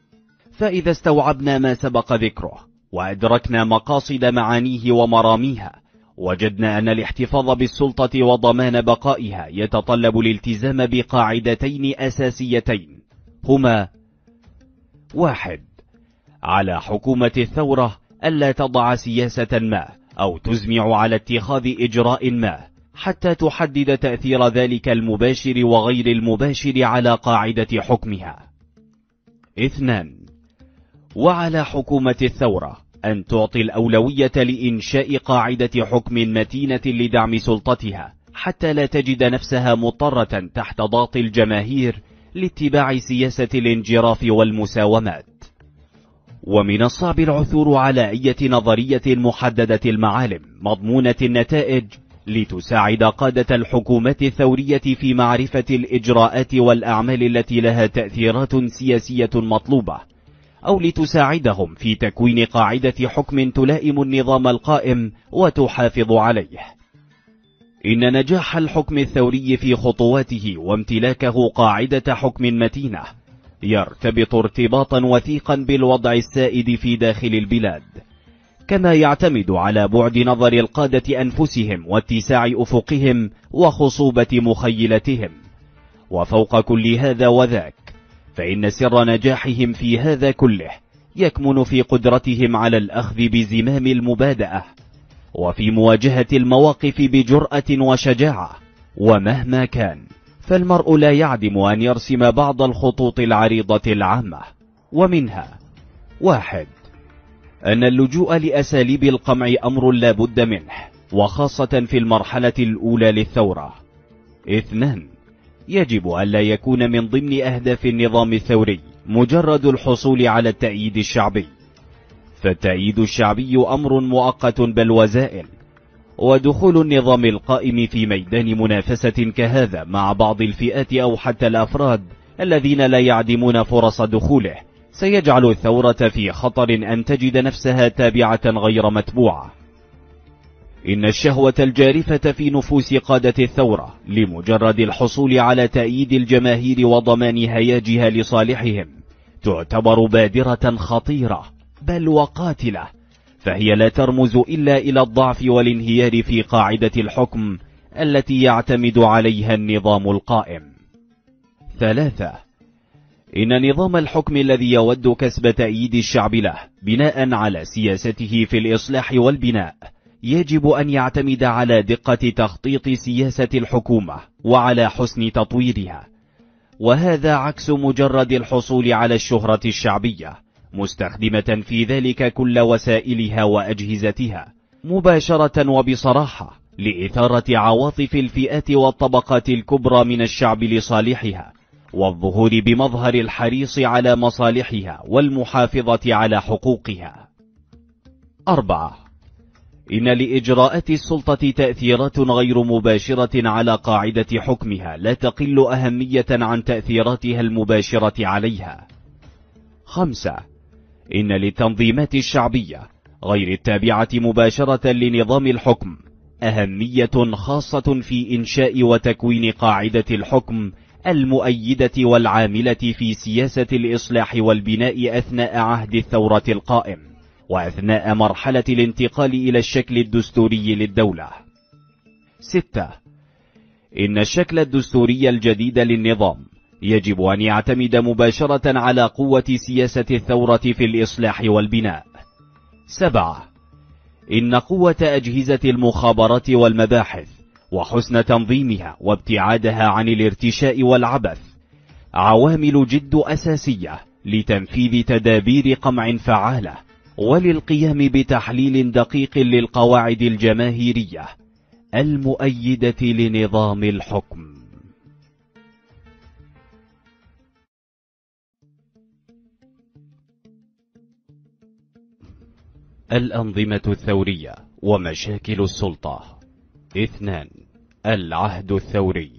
[SPEAKER 1] فإذا استوعبنا ما سبق ذكره وأدركنا مقاصد معانيه ومراميها، وجدنا أن الاحتفاظ بالسلطة وضمان بقائها يتطلب الالتزام بقاعدتين أساسيتين، هما: 1. على حكومة الثورة ألا تضع سياسة ما أو تزمع على اتخاذ إجراء ما حتى تحدد تأثير ذلك المباشر وغير المباشر على قاعدة حكمها. 2. وعلى حكومة الثورة أن تعطي الأولوية لإنشاء قاعدة حكم متينة لدعم سلطتها حتى لا تجد نفسها مضطرة تحت ضغط الجماهير لاتباع سياسة الانجراف والمساومات. ومن الصعب العثور على أي نظرية محددة المعالم مضمونة النتائج لتساعد قادة الحكومات الثورية في معرفة الإجراءات والأعمال التي لها تأثيرات سياسية مطلوبة، أو لتساعدهم في تكوين قاعدة حكم تلائم النظام القائم وتحافظ عليه. إن نجاح الحكم الثوري في خطواته وامتلاكه قاعدة حكم متينة يرتبط ارتباطا وثيقا بالوضع السائد في داخل البلاد، كما يعتمد على بعد نظر القادة أنفسهم واتساع أفقهم وخصوبة مخيلتهم. وفوق كل هذا وذاك، فإن سر نجاحهم في هذا كله يكمن في قدرتهم على الأخذ بزمام المبادئة، وفي مواجهة المواقف بجرأة وشجاعة. ومهما كان، فالمرء لا يعدم أن يرسم بعض الخطوط العريضة العامة، ومنها: 1. أن اللجوء لأساليب القمع أمر لا بد منه، وخاصة في المرحلة الأولى للثورة. 2. يجب ألا يكون من ضمن أهداف النظام الثوري مجرد الحصول على التأييد الشعبي، فالتأييد الشعبي أمر مؤقت بل وزائل، ودخول النظام القائم في ميدان منافسة كهذا مع بعض الفئات أو حتى الأفراد الذين لا يعدمون فرص دخوله سيجعل الثورة في خطر أن تجد نفسها تابعة غير متبوعة. إن الشهوة الجارفة في نفوس قادة الثورة لمجرد الحصول على تأييد الجماهير وضمان هياجها لصالحهم تعتبر بادرة خطيرة بل وقاتلة، فهي لا ترمز إلا إلى الضعف والانهيار في قاعدة الحكم التي يعتمد عليها النظام القائم. 3. إن نظام الحكم الذي يود كسب تأييد الشعب له بناء على سياسته في الإصلاح والبناء يجب أن يعتمد على دقة تخطيط سياسة الحكومة وعلى حسن تطويرها، وهذا عكس مجرد الحصول على الشهرة الشعبية، مستخدمة في ذلك كل وسائلها وأجهزتها مباشرة وبصراحة لإثارة عواطف الفئات والطبقات الكبرى من الشعب لصالحها، والظهور بمظهر الحريص على مصالحها والمحافظة على حقوقها. 4. إن لإجراءات السلطة تأثيرات غير مباشرة على قاعدة حكمها لا تقل أهمية عن تأثيراتها المباشرة عليها. 5. إن للتنظيمات الشعبية غير التابعة مباشرة لنظام الحكم أهمية خاصة في إنشاء وتكوين قاعدة الحكم المؤيدة والعاملة في سياسة الإصلاح والبناء أثناء عهد الثورة القائم وأثناء مرحلة الانتقال إلى الشكل الدستوري للدولة. 6. إن الشكل الدستوري الجديد للنظام يجب أن يعتمد مباشرة على قوة سياسة الثورة في الإصلاح والبناء. 7. إن قوة أجهزة المخابرات والمباحث وحسن تنظيمها وابتعادها عن الارتشاء والعبث عوامل جد أساسية لتنفيذ تدابير قمع فعالة وللقيام بتحليل دقيق للقواعد الجماهيرية المؤيدة لنظام الحكم. الأنظمة الثورية ومشاكل السلطة. 2. العهد الثوري.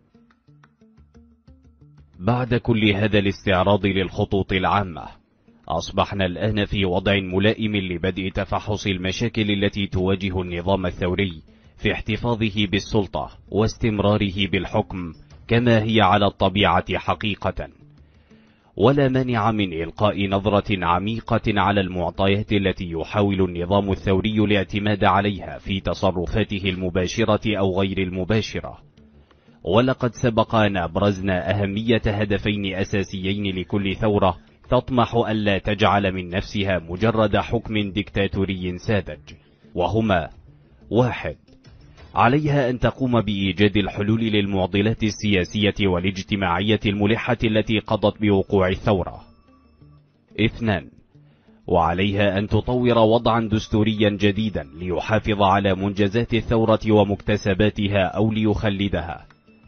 [SPEAKER 1] بعد كل هذا الاستعراض للخطوط العامة، أصبحنا الآن في وضع ملائم لبدء تفحص المشاكل التي تواجه النظام الثوري في احتفاظه بالسلطة واستمراره بالحكم كما هي على الطبيعة حقيقة. ولا مانع من إلقاء نظرة عميقة على المعطيات التي يحاول النظام الثوري الاعتماد عليها في تصرفاته المباشرة أو غير المباشرة. ولقد سبق أن أبرزنا أهمية هدفين أساسيين لكل ثورة تطمح ألا تجعل من نفسها مجرد حكم ديكتاتوري ساذج، وهما: 1. عليها أن تقوم بإيجاد الحلول للمعضلات السياسية والاجتماعية الملحة التي قضت بوقوع الثورة. 2. وعليها أن تطور وضعا دستوريا جديدا ليحافظ على منجزات الثورة ومكتسباتها أو ليخلدها.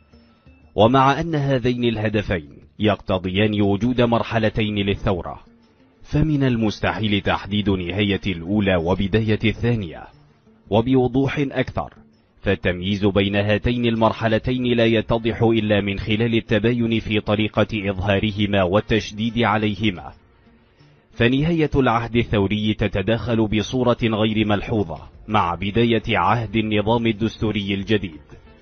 [SPEAKER 1] ومع أن هذين الهدفين يقتضيان وجود مرحلتين للثورة، فمن المستحيل تحديد نهاية الأولى وبداية الثانية. وبوضوح أكثر، فالتمييز بين هاتين المرحلتين لا يتضح إلا من خلال التباين في طريقة إظهارهما والتشديد عليهما. فنهاية العهد الثوري تتداخل بصورة غير ملحوظة مع بداية عهد النظام الدستوري الجديد،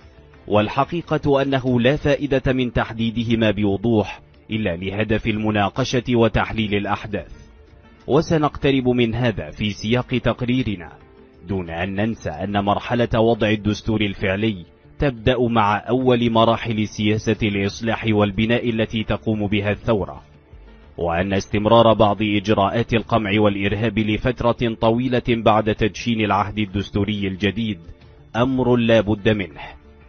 [SPEAKER 1] والحقيقة أنه لا فائدة من تحديدهما بوضوح إلا لهدف المناقشة وتحليل الأحداث. وسنقترب من هذا في سياق تقريرنا، دون أن ننسى أن مرحلة وضع الدستور الفعلي تبدأ مع أول مراحل سياسة الإصلاح والبناء التي تقوم بها الثورة، وأن استمرار بعض إجراءات القمع والإرهاب لفترة طويلة بعد تدشين العهد الدستوري الجديد أمر لا بد منه.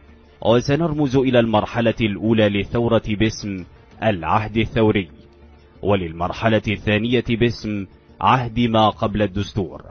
[SPEAKER 1] وسنرمز إلى المرحلة الأولى للثورة باسم العهد الثوري، وللمرحلة الثانية باسم عهد ما قبل الدستور.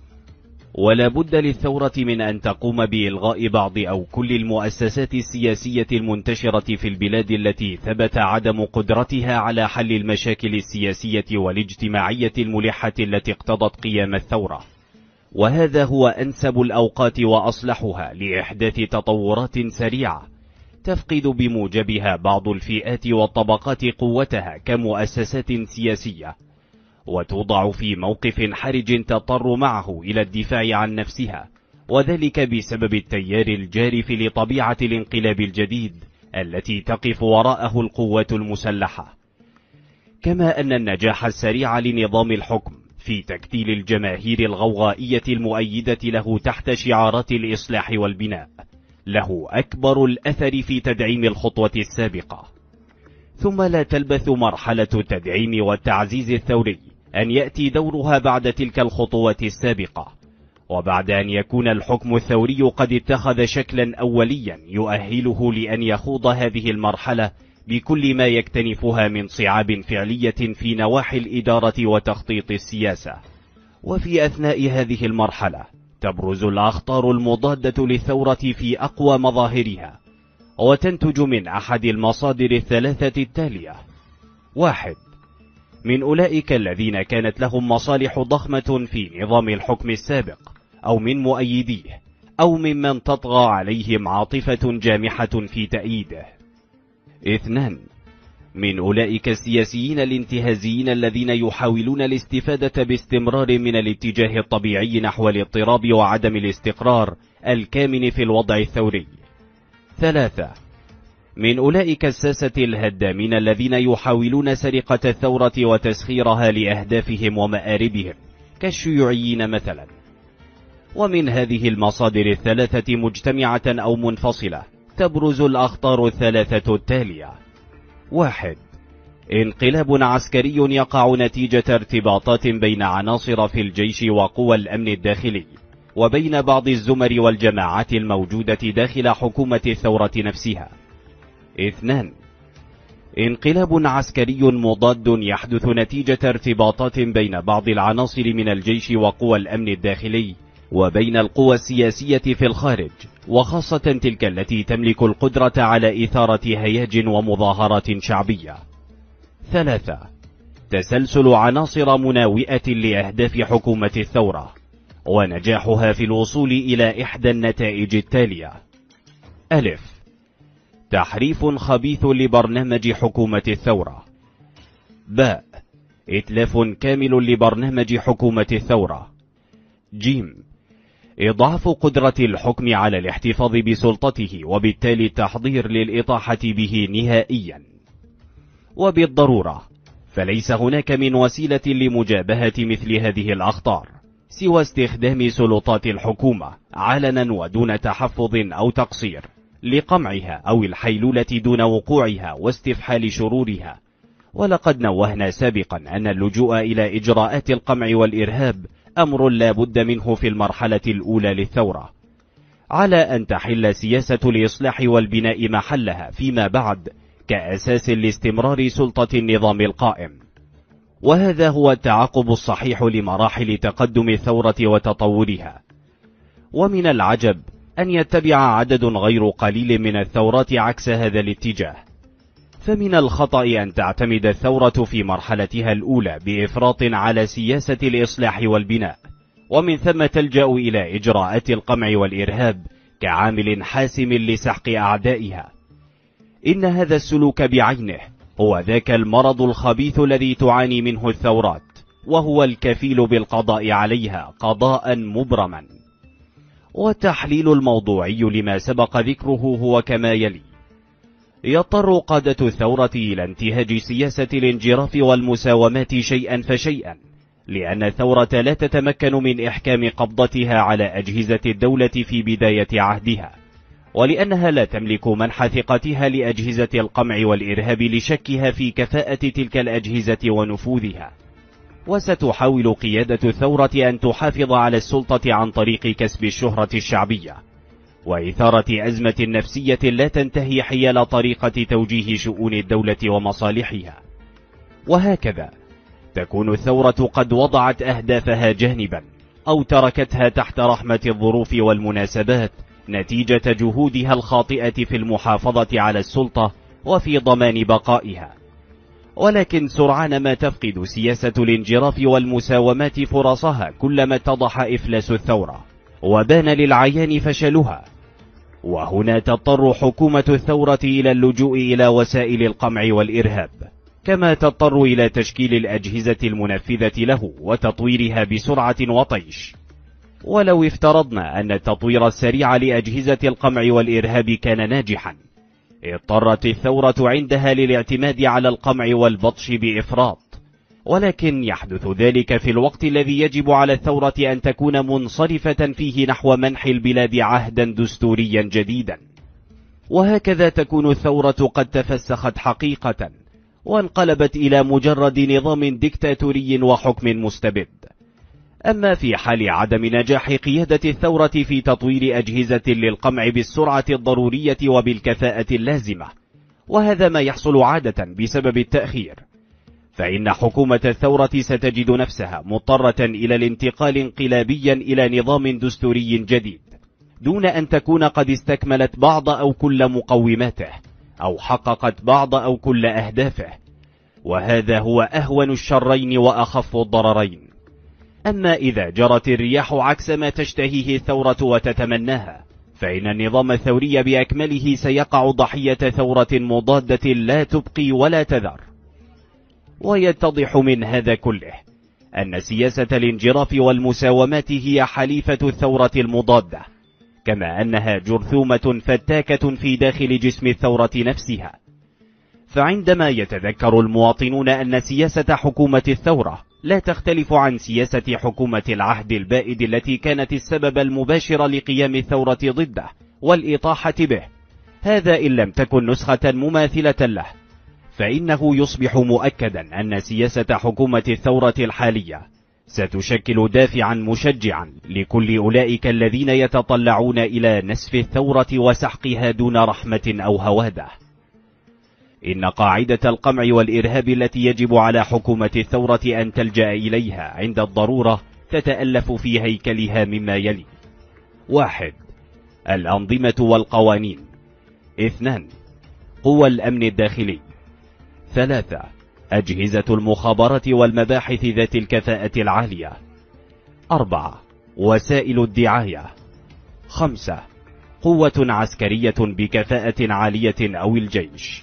[SPEAKER 1] ولا بد للثورة من أن تقوم بإلغاء بعض أو كل المؤسسات السياسية المنتشرة في البلاد التي ثبت عدم قدرتها على حل المشاكل السياسية والاجتماعية الملحة التي اقتضت قيام الثورة، وهذا هو أنسب الأوقات وأصلحها لإحداث تطورات سريعة تفقد بموجبها بعض الفئات والطبقات قوتها كمؤسسات سياسية، وتوضع في موقف حرج تضطر معه إلى الدفاع عن نفسها، وذلك بسبب التيار الجارف لطبيعة الانقلاب الجديد التي تقف وراءه القوات المسلحة. كما أن النجاح السريع لنظام الحكم في تكتيل الجماهير الغوغائية المؤيدة له تحت شعارات الإصلاح والبناء له أكبر الأثر في تدعيم الخطوة السابقة. ثم لا تلبث مرحلة التدعيم والتعزيز الثوري أن يأتي دورها بعد تلك الخطوات السابقة، وبعد أن يكون الحكم الثوري قد اتخذ شكلا أوليا يؤهله لأن يخوض هذه المرحلة بكل ما يكتنفها من صعاب فعلية في نواحي الإدارة وتخطيط السياسة. وفي أثناء هذه المرحلة تبرز الأخطار المضادة للثورة في أقوى مظاهرها، وتنتج من أحد المصادر الثلاثة التالية: 1. من أولئك الذين كانت لهم مصالح ضخمة في نظام الحكم السابق، أو من مؤيديه، أو ممن تطغى عليهم عاطفة جامحة في تأييده. 2. من أولئك السياسيين الانتهازيين الذين يحاولون الاستفادة باستمرار من الاتجاه الطبيعي نحو الاضطراب وعدم الاستقرار الكامن في الوضع الثوري. 3. من أولئك الساسة الهدامين الذين يحاولون سرقة الثورة وتسخيرها لأهدافهم ومآربهم كالشيوعيين مثلا. ومن هذه المصادر الثلاثة مجتمعة أو منفصلة تبرز الأخطار الثلاثة التالية: 1. انقلاب عسكري يقع نتيجة ارتباطات بين عناصر في الجيش وقوى الأمن الداخلي وبين بعض الزمر والجماعات الموجودة داخل حكومة الثورة نفسها. 2. انقلاب عسكري مضاد يحدث نتيجة ارتباطات بين بعض العناصر من الجيش وقوى الأمن الداخلي وبين القوى السياسية في الخارج، وخاصة تلك التي تملك القدرة على إثارة هياج ومظاهرات شعبية. 3. تسلسل عناصر مناوئة لأهداف حكومة الثورة، ونجاحها في الوصول إلى إحدى النتائج التالية: ألف، تحريف خبيث لبرنامج حكومة الثورة. باء، إتلاف كامل لبرنامج حكومة الثورة. جيم، إضعاف قدرة الحكم على الاحتفاظ بسلطته وبالتالي التحضير للإطاحة به نهائيا. وبالضرورة فليس هناك من وسيلة لمجابهة مثل هذه الأخطار سوى استخدام سلطات الحكومة علنا ودون تحفظ أو تقصير لقمعها أو الحيلولة دون وقوعها واستفحال شرورها. ولقد نوهنا سابقا أن اللجوء إلى إجراءات القمع والإرهاب أمر لا بد منه في المرحلة الأولى للثورة، على أن تحل سياسة الإصلاح والبناء محلها فيما بعد كأساس لاستمرار سلطة النظام القائم. وهذا هو التعقب الصحيح لمراحل تقدم الثورة وتطورها. ومن العجب أن يتبع عدد غير قليل من الثورات عكس هذا الاتجاه. فمن الخطأ أن تعتمد الثورة في مرحلتها الأولى بإفراط على سياسة الإصلاح والبناء، ومن ثم تلجأ إلى إجراءات القمع والإرهاب كعامل حاسم لسحق أعدائها. إن هذا السلوك بعينه هو ذاك المرض الخبيث الذي تعاني منه الثورات، وهو الكفيل بالقضاء عليها قضاء مبرما. والتحليل الموضوعي لما سبق ذكره هو كما يلي: يضطر قادة الثورة إلى انتهاج سياسة الانجراف والمساومات شيئا فشيئا، لأن الثورة لا تتمكن من إحكام قبضتها على أجهزة الدولة في بداية عهدها، ولأنها لا تملك منح ثقتها لأجهزة القمع والإرهاب لشكها في كفاءة تلك الأجهزة ونفوذها. وستحاول قيادة الثورة أن تحافظ على السلطة عن طريق كسب الشهرة الشعبية وإثارة أزمة نفسية لا تنتهي حيال طريقة توجيه شؤون الدولة ومصالحها. وهكذا تكون الثورة قد وضعت أهدافها جانبا، أو تركتها تحت رحمة الظروف والمناسبات نتيجة جهودها الخاطئة في المحافظة على السلطة وفي ضمان بقائها. ولكن سرعان ما تفقد سياسة الانجراف والمساومات فرصها كلما اتضح إفلاس الثورة وبان للعيان فشلها. وهنا تضطر حكومة الثورة إلى اللجوء إلى وسائل القمع والإرهاب، كما تضطر إلى تشكيل الأجهزة المنفذة له وتطويرها بسرعة وطيش. ولو افترضنا أن التطوير السريع لأجهزة القمع والإرهاب كان ناجحا، اضطرت الثورة عندها للاعتماد على القمع والبطش بإفراط، ولكن يحدث ذلك في الوقت الذي يجب على الثورة أن تكون منصرفة فيه نحو منح البلاد عهدا دستوريا جديدا. وهكذا تكون الثورة قد تفسخت حقيقة وانقلبت إلى مجرد نظام ديكتاتوري وحكم مستبد. أما في حال عدم نجاح قيادة الثورة في تطوير أجهزة للقمع بالسرعة الضرورية وبالكفاءة اللازمة، وهذا ما يحصل عادة بسبب التأخير، فإن حكومة الثورة ستجد نفسها مضطرة إلى الانتقال انقلابيا إلى نظام دستوري جديد، دون أن تكون قد استكملت بعض أو كل مقوماته، أو حققت بعض أو كل أهدافه، وهذا هو أهون الشرين وأخف الضررين. أما إذا جرت الرياح عكس ما تشتهيه الثورة وتتمناها، فإن النظام الثوري بأكمله سيقع ضحية ثورة مضادة لا تبقي ولا تذر. ويتضح من هذا كله أن سياسة الانجراف والمساومات هي حليفة الثورة المضادة، كما أنها جرثومة فتاكة في داخل جسم الثورة نفسها. فعندما يتذكر المواطنون أن سياسة حكومة الثورة لا تختلف عن سياسة حكومة العهد البائد التي كانت السبب المباشر لقيام الثورة ضده والإطاحة به، هذا إن لم تكن نسخة مماثلة له، فإنه يصبح مؤكدا أن سياسة حكومة الثورة الحالية ستشكل دافعا مشجعا لكل أولئك الذين يتطلعون إلى نسف الثورة وسحقها دون رحمة أو هوادة. إن قاعدة القمع والإرهاب التي يجب على حكومة الثورة أن تلجأ إليها عند الضرورة تتألف في هيكلها مما يلي: 1. الأنظمة والقوانين. 2. قوى الأمن الداخلي. 3. أجهزة المخابرات والمباحث ذات الكفاءة العالية. 4. وسائل الدعاية. 5. قوة عسكرية بكفاءة عالية أو الجيش.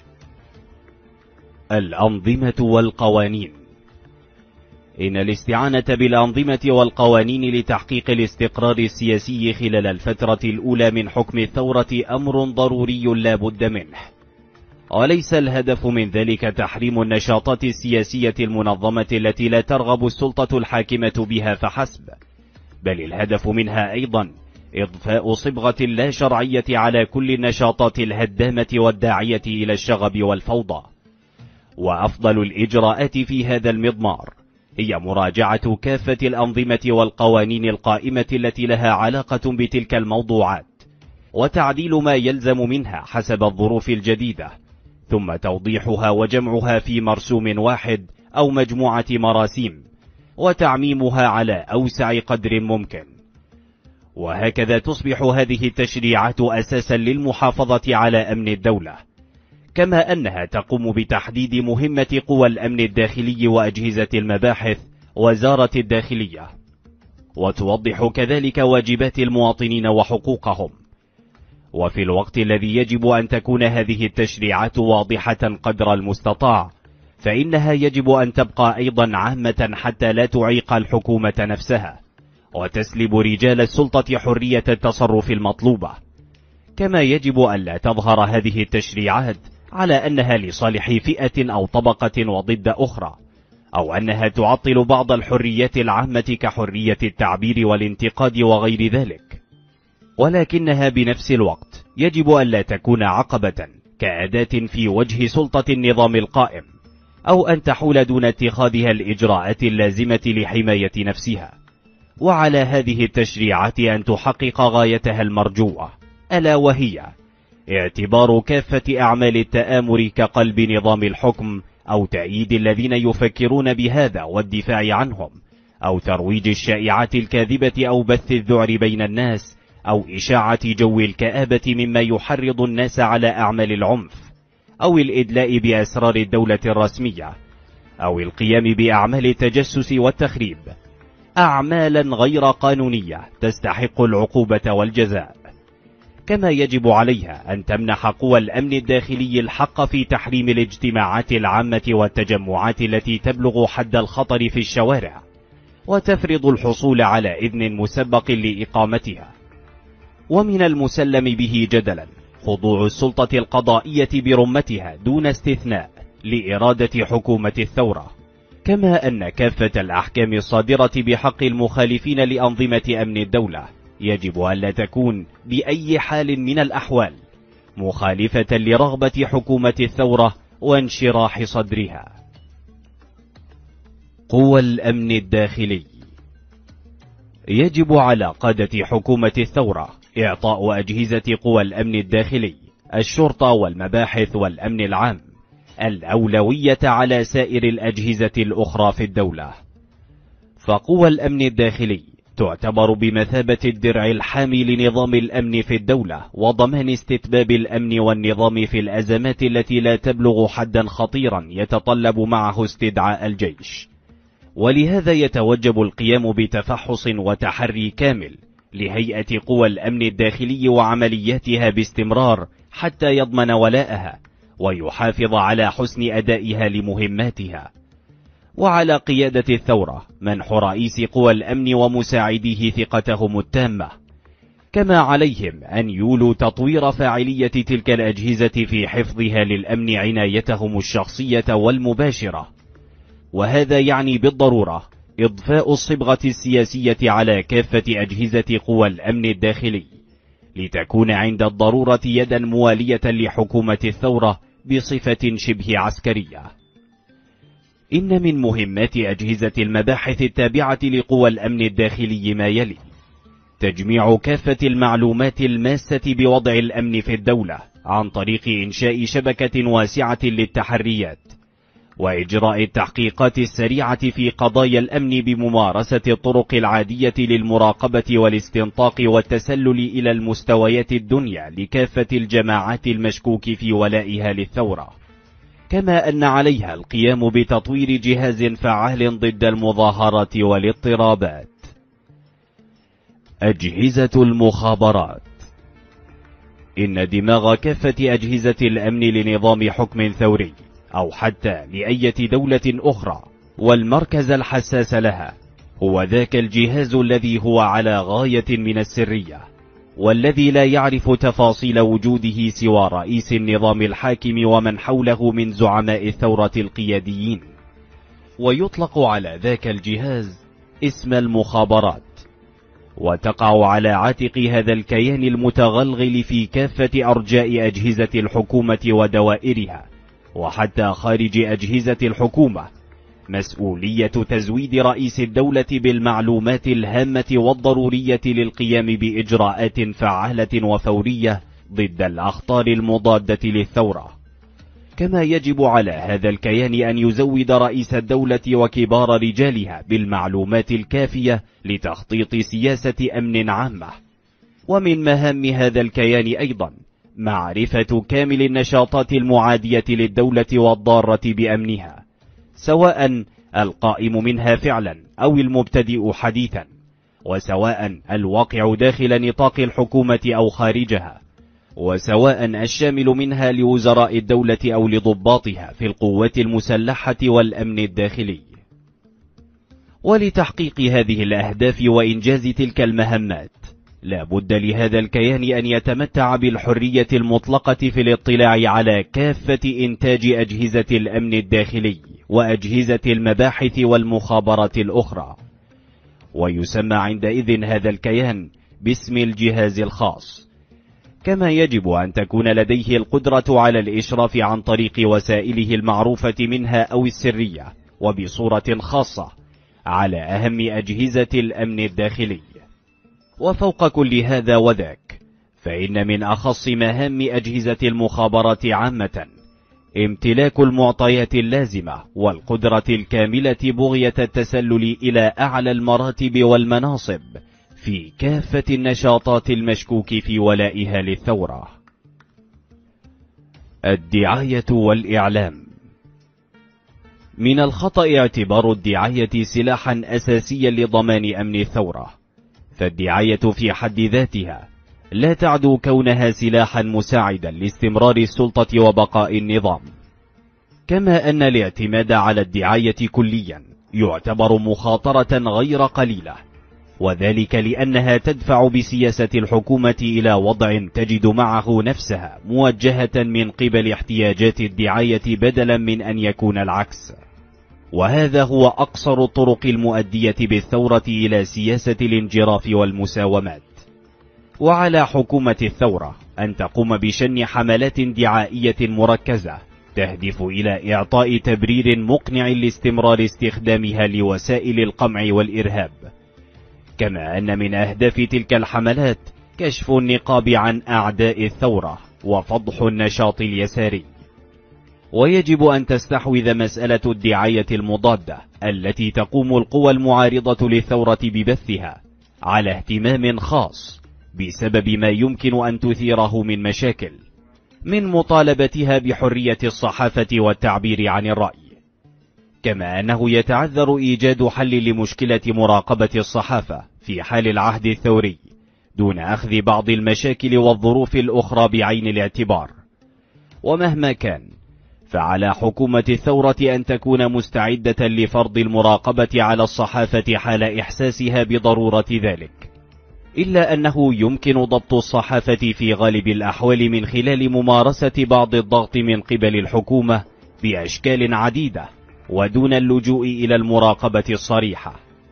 [SPEAKER 1] الأنظمة والقوانين. إن الاستعانة بالأنظمة والقوانين لتحقيق الاستقرار السياسي خلال الفترة الأولى من حكم الثورة أمر ضروري لا بد منه، وليس الهدف من ذلك تحريم النشاطات السياسية المنظمة التي لا ترغب السلطة الحاكمة بها فحسب، بل الهدف منها أيضا إضفاء صبغة لا شرعية على كل النشاطات الهدامة والداعية إلى الشغب والفوضى. وأفضل الإجراءات في هذا المضمار هي مراجعة كافة الأنظمة والقوانين القائمة التي لها علاقة بتلك الموضوعات، وتعديل ما يلزم منها حسب الظروف الجديدة، ثم توضيحها وجمعها في مرسوم واحد أو مجموعة مراسيم، وتعميمها على أوسع قدر ممكن. وهكذا تصبح هذه التشريعات أساسا للمحافظة على أمن الدولة، كما أنها تقوم بتحديد مهمة قوى الأمن الداخلي وأجهزة المباحث وزارة الداخلية، وتوضح كذلك واجبات المواطنين وحقوقهم. وفي الوقت الذي يجب أن تكون هذه التشريعات واضحة قدر المستطاع، فإنها يجب أن تبقى أيضا عامة حتى لا تعيق الحكومة نفسها وتسلب رجال السلطة حرية التصرف المطلوبة. كما يجب أن لا تظهر هذه التشريعات على أنها لصالح فئة أو طبقة وضد أخرى، أو أنها تعطل بعض الحريات العامة كحرية التعبير والانتقاد وغير ذلك، ولكنها بنفس الوقت يجب أن لا تكون عقبة كأداة في وجه سلطة النظام القائم، أو أن تحول دون اتخاذها الإجراءات اللازمة لحماية نفسها. وعلى هذه التشريعات أن تحقق غايتها المرجوة، ألا وهي اعتبار كافة أعمال التآمر كقلب نظام الحكم، أو تأييد الذين يفكرون بهذا والدفاع عنهم، أو ترويج الشائعات الكاذبة، أو بث الذعر بين الناس، أو إشاعة جو الكآبة مما يحرض الناس على أعمال العنف، أو الإدلاء بأسرار الدولة الرسمية، أو القيام بأعمال التجسس والتخريب، أعمالا غير قانونية تستحق العقوبة والجزاء. كما يجب عليها أن تمنح قوى الأمن الداخلي الحق في تحريم الاجتماعات العامة والتجمعات التي تبلغ حد الخطر في الشوارع، وتفرض الحصول على إذن مسبق لإقامتها. ومن المسلم به جدلا خضوع السلطة القضائية برمتها دون استثناء لإرادة حكومة الثورة، كما أن كافة الأحكام الصادرة بحق المخالفين لأنظمة أمن الدولة يجب أن لا تكون بأي حال من الأحوال مخالفة لرغبة حكومة الثورة وانشراح صدرها. قوى الأمن الداخلي: يجب على قادة حكومة الثورة إعطاء أجهزة قوى الأمن الداخلي، الشرطة والمباحث والأمن العام، الأولوية على سائر الأجهزة الأخرى في الدولة. فقوى الأمن الداخلي تعتبر بمثابة الدرع الحامي لنظام الأمن في الدولة، وضمان استتباب الأمن والنظام في الأزمات التي لا تبلغ حدا خطيرا يتطلب معه استدعاء الجيش. ولهذا يتوجب القيام بتفحص وتحري كامل لهيئة قوى الأمن الداخلي وعملياتها باستمرار، حتى يضمن ولاءها ويحافظ على حسن أدائها لمهماتها. وعلى قيادة الثورة منح رئيس قوى الأمن ومساعديه ثقتهم التامة، كما عليهم أن يولوا تطوير فاعلية تلك الأجهزة في حفظها للأمن عنايتهم الشخصية والمباشرة. وهذا يعني بالضرورة إضفاء الصبغة السياسية على كافة أجهزة قوى الأمن الداخلي، لتكون عند الضرورة يدا موالية لحكومة الثورة بصفة شبه عسكرية. إن من مهمات أجهزة المباحث التابعة لقوى الأمن الداخلي ما يلي: تجميع كافة المعلومات الماسة بوضع الأمن في الدولة عن طريق إنشاء شبكة واسعة للتحريات، وإجراء التحقيقات السريعة في قضايا الأمن بممارسة الطرق العادية للمراقبة والاستنطاق والتسلل إلى المستويات الدنيا لكافة الجماعات المشكوك في ولائها للثورة. كما أن عليها القيام بتطوير جهاز فعال ضد المظاهرات والاضطرابات. أجهزة المخابرات: إن دماغ كافة أجهزة الأمن لنظام حكم ثوري أو حتى لأية دولة أخرى، والمركز الحساس لها، هو ذاك الجهاز الذي هو على غاية من السرية، والذي لا يعرف تفاصيل وجوده سوى رئيس النظام الحاكم ومن حوله من زعماء الثورة القياديين. ويطلق على ذاك الجهاز اسم المخابرات، وتقع على عاتق هذا الكيان المتغلغل في كافة أرجاء أجهزة الحكومة ودوائرها، وحتى خارج أجهزة الحكومة، مسؤولية تزويد رئيس الدولة بالمعلومات الهامة والضرورية للقيام بإجراءات فعالة وفورية ضد الأخطار المضادة للثورة. كما يجب على هذا الكيان أن يزود رئيس الدولة وكبار رجالها بالمعلومات الكافية لتخطيط سياسة أمن عامة. ومن مهام هذا الكيان أيضا معرفة كامل النشاطات المعادية للدولة والضارة بأمنها، سواء القائم منها فعلا أو المبتدئ حديثا، وسواء الواقع داخل نطاق الحكومة أو خارجها، وسواء الشامل منها لوزراء الدولة أو لضباطها في القوات المسلحة والأمن الداخلي. ولتحقيق هذه الأهداف وإنجاز تلك المهمات لا بد لهذا الكيان أن يتمتع بالحرية المطلقة في الاطلاع على كافة إنتاج أجهزة الأمن الداخلي وأجهزة المباحث والمخابرات الأخرى، ويسمى عندئذ هذا الكيان باسم الجهاز الخاص. كما يجب أن تكون لديه القدرة على الإشراف عن طريق وسائله المعروفة منها أو السرية وبصورة خاصة على أهم أجهزة الأمن الداخلي. وفوق كل هذا وذاك، فإن من أخص مهام أجهزة المخابرات عامة امتلاك المعطيات اللازمة والقدرة الكاملة بغية التسلل إلى أعلى المراتب والمناصب في كافة النشاطات المشكوك في ولائها للثورة. الدعاية والإعلام. من الخطأ اعتبار الدعاية سلاحا أساسيا لضمان أمن الثورة، فالدعاية في حد ذاتها لا تعدو كونها سلاحا مساعدا لاستمرار السلطة وبقاء النظام، كما أن الاعتماد على الدعاية كليا يعتبر مخاطرة غير قليلة، وذلك لأنها تدفع بسياسة الحكومة إلى وضع تجد معه نفسها موجهة من قبل احتياجات الدعاية بدلا من أن يكون العكس. وهذا هو أقصر الطرق المؤدية بالثورة إلى سياسة الانجراف والمساومات. وعلى حكومة الثورة أن تقوم بشن حملات دعائية مركزة تهدف إلى إعطاء تبرير مقنع لاستمرار استخدامها لوسائل القمع والإرهاب، كما أن من أهداف تلك الحملات كشف النقاب عن أعداء الثورة وفضح النشاط اليساري. ويجب أن تستحوذ مسألة الدعاية المضادة التي تقوم القوى المعارضة للثورة ببثها على اهتمام خاص بسبب ما يمكن أن تثيره من مشاكل، من مطالبتها بحرية الصحافة والتعبير عن الرأي، كما أنه يتعذر إيجاد حل لمشكلة مراقبة الصحافة في حال العهد الثوري دون أخذ بعض المشاكل والظروف الأخرى بعين الاعتبار. ومهما كان، فعلى حكومة الثورة أن تكون مستعدة لفرض المراقبة على الصحافة حال إحساسها بضرورة ذلك، إلا أنه يمكن ضبط الصحافة في غالب الأحوال من خلال ممارسة بعض الضغط من قبل الحكومة بأشكال عديدة ودون اللجوء إلى المراقبة الصريحة.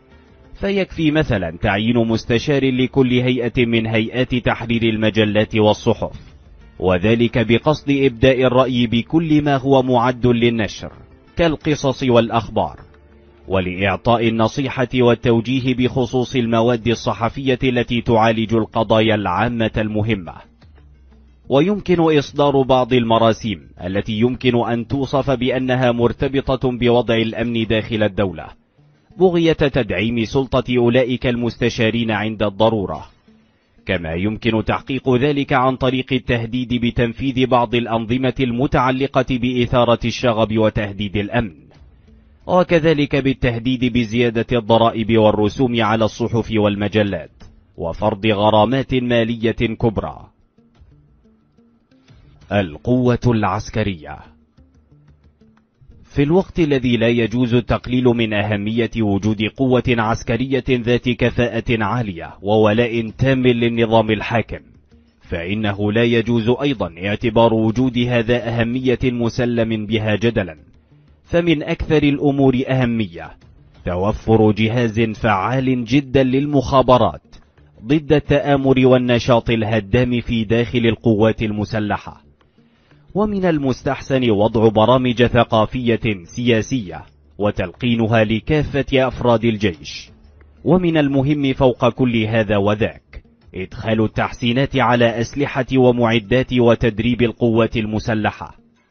[SPEAKER 1] فيكفي مثلا تعيين مستشار لكل هيئة من هيئات تحرير المجلات والصحف، وذلك بقصد إبداء الرأي بكل ما هو معد للنشر كالقصص والأخبار، ولإعطاء النصيحة والتوجيه بخصوص المواد الصحفية التي تعالج القضايا العامة المهمة. ويمكن إصدار بعض المراسيم التي يمكن أن توصف بأنها مرتبطة بوضع الأمن داخل الدولة بغية تدعيم سلطة أولئك المستشارين عند الضرورة، كما يمكن تحقيق ذلك عن طريق التهديد بتنفيذ بعض الأنظمة المتعلقة بإثارة الشغب وتهديد الأمن، وكذلك بالتهديد بزيادة الضرائب والرسوم على الصحف والمجلات وفرض غرامات مالية كبرى. القوة العسكرية. في الوقت الذي لا يجوز التقليل من أهمية وجود قوة عسكرية ذات كفاءة عالية وولاء تام للنظام الحاكم، فإنه لا يجوز أيضا اعتبار وجود هذا أهمية مسلم بها جدلا. فمن أكثر الأمور أهمية توفر جهاز فعال جدا للمخابرات ضد التآمر والنشاط الهدام في داخل القوات المسلحة. ومن المستحسن وضع برامج ثقافية سياسية وتلقينها لكافة أفراد الجيش. ومن المهم فوق كل هذا وذاك إدخال التحسينات على أسلحة ومعدات وتدريب القوات المسلحة،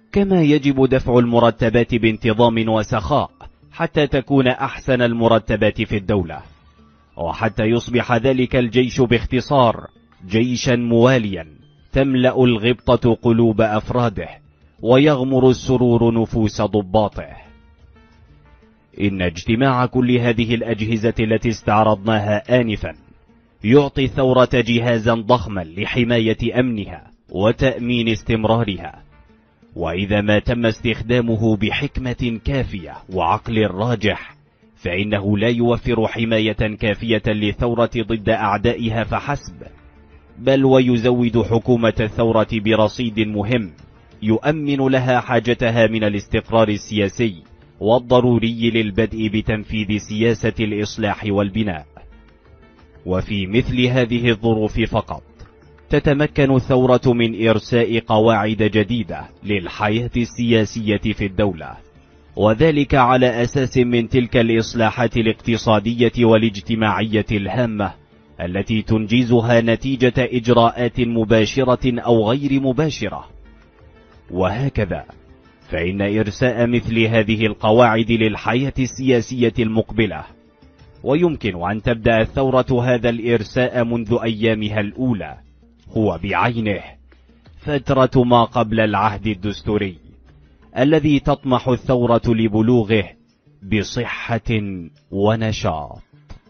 [SPEAKER 1] كما يجب دفع المرتبات بانتظام وسخاء حتى تكون أحسن المرتبات في الدولة، وحتى يصبح ذلك الجيش باختصار جيشا مواليا تملأ الغبطة قلوب أفراده ويغمر السرور نفوس ضباطه. إن اجتماع كل هذه الأجهزة التي استعرضناها آنفا يعطي الثورة جهازا ضخما لحماية أمنها وتأمين استمرارها، وإذا ما تم استخدامه بحكمة كافية وعقل راجح فإنه لا يوفر حماية كافية للثورة ضد أعدائها فحسب، بل ويزود حكومة الثورة برصيد مهم يؤمن لها حاجتها من الاستقرار السياسي والضروري للبدء بتنفيذ سياسة الإصلاح والبناء. وفي مثل هذه الظروف فقط تتمكن الثورة من إرساء قواعد جديدة للحياة السياسية في الدولة، وذلك على أساس من تلك الإصلاحات الاقتصادية والاجتماعية الهامة التي تنجزها نتيجة إجراءات مباشرة أو غير مباشرة. وهكذا فإن إرساء مثل هذه القواعد للحياة السياسية المقبلة، ويمكن أن تبدأ الثورة هذا الإرساء منذ أيامها الأولى، هو بعينه فترة ما قبل العهد الدستوري الذي تطمح الثورة لبلوغه بصحة ونشاط.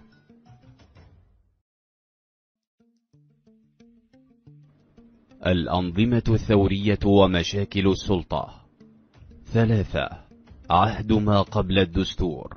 [SPEAKER 1] الأنظمة الثورية ومشاكل السلطة. 3. عهد ما قبل الدستور.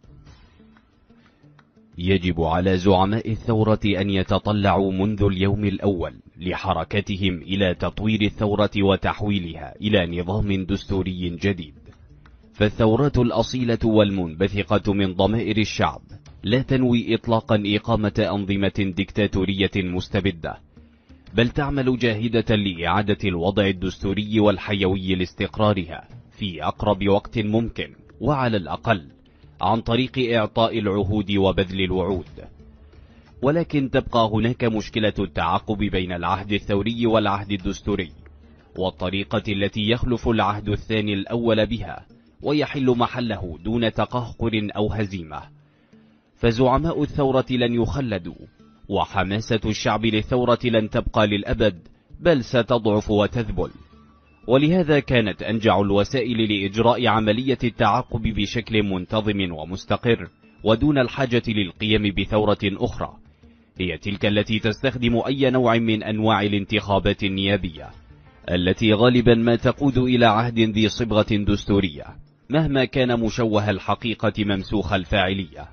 [SPEAKER 1] يجب على زعماء الثورة أن يتطلعوا منذ اليوم الأول لحركتهم إلى تطوير الثورة وتحويلها إلى نظام دستوري جديد، فالثورات الأصيلة والمنبثقة من ضمائر الشعب لا تنوي إطلاقا إقامة أنظمة ديكتاتورية مستبدة، بل تعمل جاهدة لإعادة الوضع الدستوري والحيوي لاستقرارها في أقرب وقت ممكن، وعلى الأقل عن طريق إعطاء العهود وبذل الوعود. ولكن تبقى هناك مشكلة التعاقب بين العهد الثوري والعهد الدستوري، والطريقة التي يخلف العهد الثاني الأول بها ويحل محله دون تقهقر أو هزيمة. فزعماء الثورة لن يخلدوا، وحماسة الشعب للثورة لن تبقى للأبد، بل ستضعف وتذبل. ولهذا كانت أنجع الوسائل لإجراء عملية التعاقب بشكل منتظم ومستقر ودون الحاجة للقيام بثورة أخرى هي تلك التي تستخدم أي نوع من أنواع الانتخابات النيابية، التي غالبا ما تقود إلى عهد ذي صبغة دستورية مهما كان مشوه الحقيقة ممسوخ الفاعلية.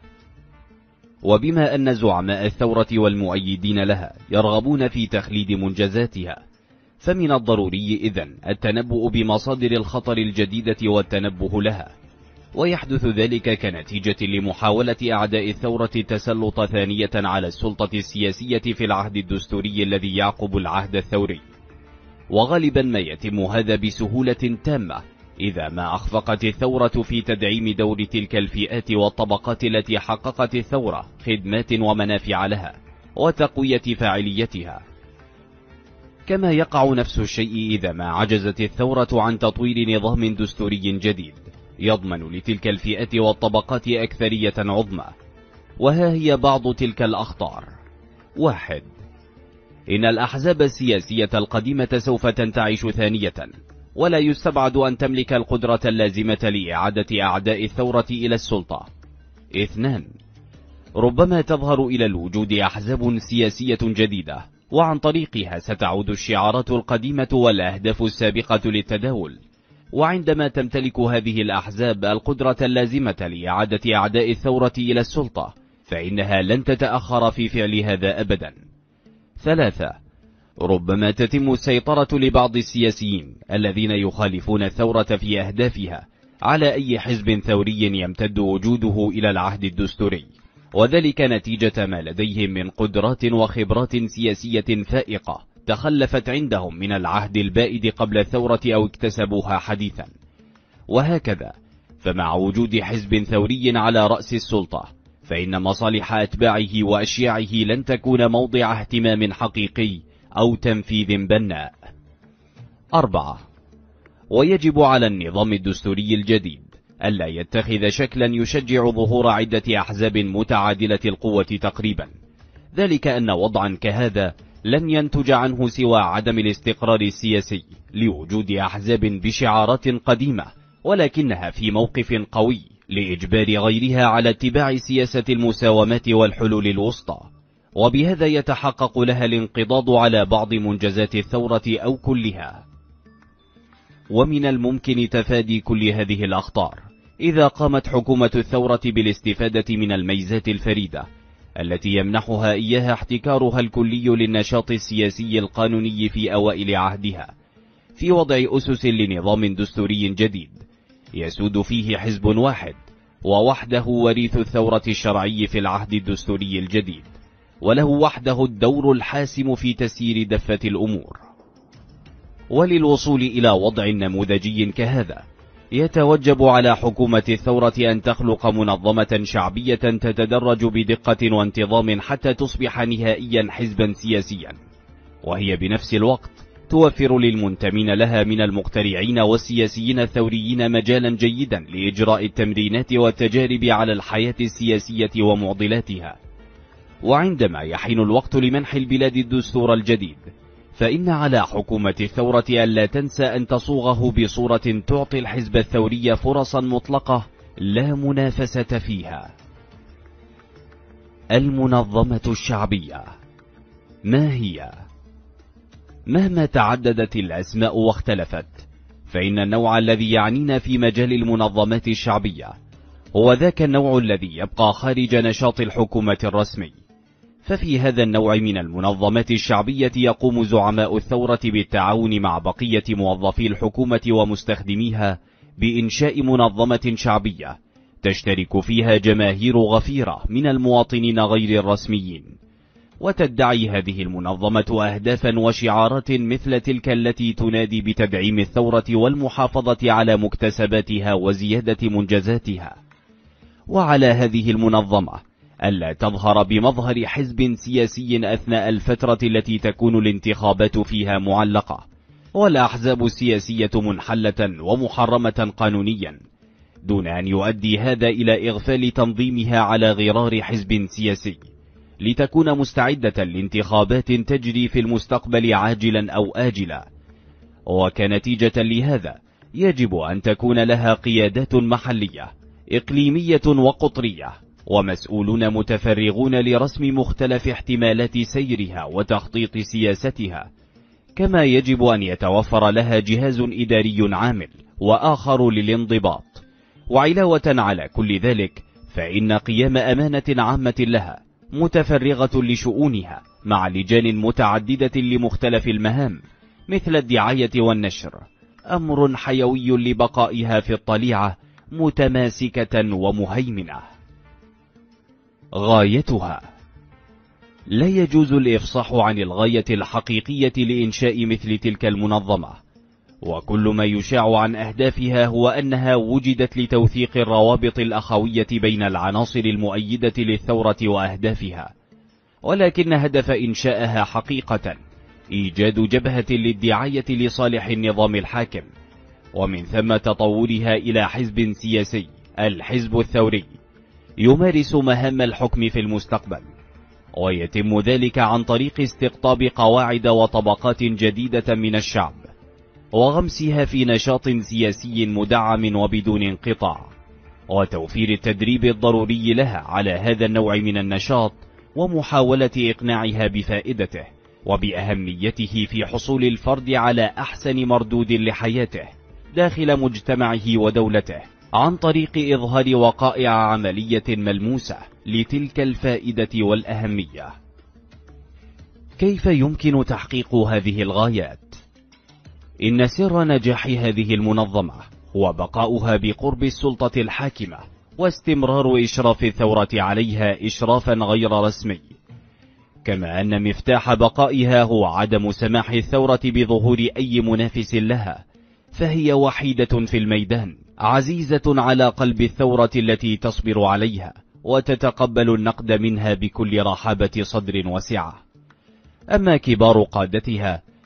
[SPEAKER 1] وبما أن زعماء الثورة والمؤيدين لها يرغبون في تخليد منجزاتها، فمن الضروري إذن التنبؤ بمصادر الخطر الجديدة والتنبه لها، ويحدث ذلك كنتيجة لمحاولة أعداء الثورة التسلط ثانية على السلطة السياسية في العهد الدستوري الذي يعقب العهد الثوري. وغالبا ما يتم هذا بسهولة تامة إذا ما أخفقت الثورة في تدعيم دور تلك الفئات والطبقات التي حققت الثورة خدمات ومنافع لها وتقوية فاعليتها. كما يقع نفس الشيء إذا ما عجزت الثورة عن تطوير نظام دستوري جديد يضمن لتلك الفئات والطبقات أكثرية عظمى. وها هي بعض تلك الأخطار. 1. إن الأحزاب السياسية القديمة سوف تنتعش ثانية، ولا يستبعد أن تملك القدرة اللازمة لإعادة أعداء الثورة إلى السلطة. 2. ربما تظهر إلى الوجود أحزاب سياسية جديدة، وعن طريقها ستعود الشعارات القديمة والأهداف السابقة للتداول، وعندما تمتلك هذه الأحزاب القدرة اللازمة لإعادة أعداء الثورة إلى السلطة فإنها لن تتأخر في فعل هذا أبدا. 3. ربما تتم السيطرة لبعض السياسيين الذين يخالفون الثورة في أهدافها على أي حزب ثوري يمتد وجوده إلى العهد الدستوري، وذلك نتيجة ما لديهم من قدرات وخبرات سياسية فائقة تخلفت عندهم من العهد البائد قبل الثورة أو اكتسبوها حديثا. وهكذا فمع وجود حزب ثوري على رأس السلطة فإن مصالح أتباعه وأشياعه لن تكون موضع اهتمام حقيقي أو تنفيذ بناء. 4. ويجب على النظام الدستوري الجديد ألا يتخذ شكلا يشجع ظهور عدة أحزاب متعادلة القوة تقريبا، ذلك أن وضعا كهذا لن ينتج عنه سوى عدم الاستقرار السياسي لوجود أحزاب بشعارات قديمة ولكنها في موقف قوي لإجبار غيرها على اتباع سياسة المساومات والحلول الوسطى، وبهذا يتحقق لها الانقضاض على بعض منجزات الثورة أو كلها. ومن الممكن تفادي كل هذه الأخطار إذا قامت حكومة الثورة بالاستفادة من الميزات الفريدة التي يمنحها إياها احتكارها الكلي للنشاط السياسي القانوني في أوائل عهدها، في وضع أسس لنظام دستوري جديد يسود فيه حزب واحد ووحده وريث الثورة الشرعي في العهد الدستوري الجديد، وله وحده الدور الحاسم في تسيير دفة الأمور. وللوصول إلى وضع نموذجي كهذا يتوجب على حكومة الثورة أن تخلق منظمة شعبية تتدرج بدقة وانتظام حتى تصبح نهائيا حزبا سياسيا، وهي بنفس الوقت توفر للمنتمين لها من المقترعين والسياسيين الثوريين مجالا جيدا لإجراء التمرينات والتجارب على الحياة السياسية ومعضلاتها. وعندما يحين الوقت لمنح البلاد الدستور الجديد، فإن على حكومة الثورة ألا تنسى أن تصوغه بصورة تعطي الحزب الثوري فرصا مطلقة لا منافسة فيها. المنظمة الشعبية ما هي؟ مهما تعددت الأسماء واختلفت، فإن النوع الذي يعنينا في مجال المنظمات الشعبية هو ذاك النوع الذي يبقى خارج نشاط الحكومة الرسمي. ففي هذا النوع من المنظمات الشعبية يقوم زعماء الثورة بالتعاون مع بقية موظفي الحكومة ومستخدميها بإنشاء منظمة شعبية تشترك فيها جماهير غفيرة من المواطنين غير الرسميين، وتدعي هذه المنظمة أهدافا وشعارات مثل تلك التي تنادي بتدعيم الثورة والمحافظة على مكتسباتها وزيادة منجزاتها. وعلى هذه المنظمة ألا تظهر بمظهر حزب سياسي أثناء الفترة التي تكون الانتخابات فيها معلقة، والأحزاب السياسية منحلة ومحرمة قانونيا، دون أن يؤدي هذا إلى إغفال تنظيمها على غرار حزب سياسي، لتكون مستعدة لانتخابات تجري في المستقبل عاجلا أو آجلا. وكنتيجة لهذا يجب أن تكون لها قيادات محلية إقليمية وقطرية ومسؤولون متفرغون لرسم مختلف احتمالات سيرها وتخطيط سياستها، كما يجب أن يتوفر لها جهاز إداري عامل وآخر للانضباط. وعلاوة على كل ذلك، فإن قيام أمانة عامة لها متفرغة لشؤونها مع لجان متعددة لمختلف المهام مثل الدعاية والنشر أمر حيوي لبقائها في الطليعة متماسكة ومهيمنة. غايتها: لا يجوز الإفصاح عن الغاية الحقيقية لإنشاء مثل تلك المنظمة، وكل ما يشاع عن أهدافها هو أنها وجدت لتوثيق الروابط الأخوية بين العناصر المؤيدة للثورة وأهدافها، ولكن هدف إنشائها حقيقة إيجاد جبهة للدعاية لصالح النظام الحاكم، ومن ثم تطورها إلى حزب سياسي، الحزب الثوري، يمارس مهام الحكم في المستقبل، ويتم ذلك عن طريق استقطاب قواعد وطبقات جديدة من الشعب وغمسها في نشاط سياسي مدعم وبدون انقطاع، وتوفير التدريب الضروري لها على هذا النوع من النشاط ومحاولة إقناعها بفائدته وبأهميته في حصول الفرد على أحسن مردود لحياته داخل مجتمعه ودولته عن طريق إظهار وقائع عملية ملموسة لتلك الفائدة والأهمية. كيف يمكن تحقيق هذه الغايات؟ إن سر نجاح هذه المنظمة هو بقاؤها بقرب السلطة الحاكمة واستمرار إشراف الثورة عليها إشرافا غير رسمي، كما أن مفتاح بقائها هو عدم سماح الثورة بظهور أي منافس لها، فهي وحيدة في الميدان، عزيزة على قلب الثورة التي تصبر عليها وتتقبل النقد منها بكل رحابة صدر وسعة. أما كبار قادتها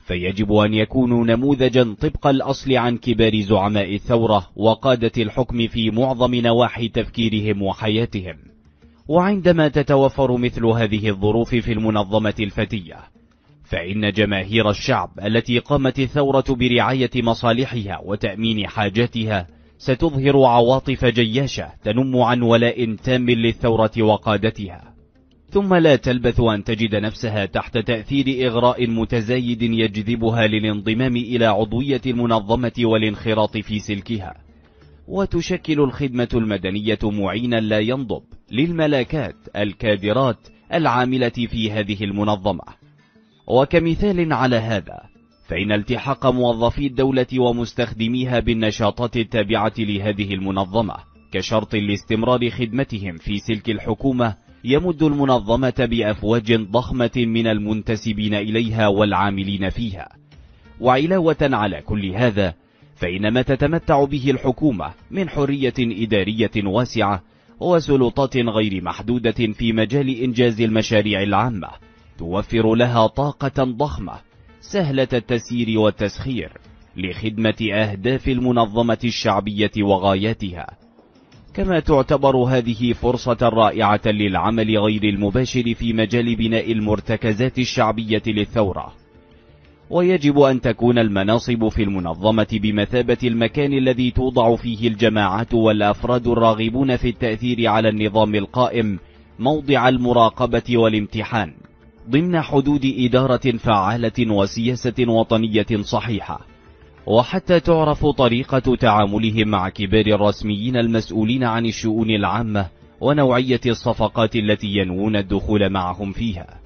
[SPEAKER 1] فيجب أن يكونوا نموذجا طبق الأصل عن كبار زعماء الثورة وقادة الحكم في معظم نواحي تفكيرهم وحياتهم. وعندما تتوفر مثل هذه الظروف في المنظمة الفتية، فإن جماهير الشعب التي قامت الثورة برعاية مصالحها وتأمين حاجاتها ستظهر عواطف جياشة تنم عن ولاء تام للثورة وقادتها، ثم لا تلبث أن تجد نفسها تحت تأثير إغراء متزايد يجذبها للانضمام إلى عضوية المنظمة والانخراط في سلكها. وتشكل الخدمة المدنية معينا لا ينضب للملاكات الكادرات العاملة في هذه المنظمة. وكمثال على هذا، فإن التحاق موظفي الدولة ومستخدميها بالنشاطات التابعة لهذه المنظمة كشرط لاستمرار خدمتهم في سلك الحكومة يمد المنظمة بأفواج ضخمة من المنتسبين إليها والعاملين فيها. وعلاوة على كل هذا، فإن ما تتمتع به الحكومة من حرية إدارية واسعة وسلطات غير محدودة في مجال إنجاز المشاريع العامة توفر لها طاقة ضخمة سهلة التسيير والتسخير لخدمة أهداف المنظمة الشعبية وغاياتها. كما تعتبر هذه فرصة رائعة للعمل غير المباشر في مجال بناء المرتكزات الشعبية للثورة. ويجب أن تكون المناصب في المنظمة بمثابة المكان الذي توضع فيه الجماعات والأفراد الراغبون في التأثير على النظام القائم موضع المراقبة والامتحان ضمن حدود إدارة فعالة وسياسة وطنية صحيحة. وحتى تعرف طريقة تعاملهم مع كبار الرسميين المسؤولين عن الشؤون العامة ونوعية الصفقات التي ينوون الدخول معهم فيها.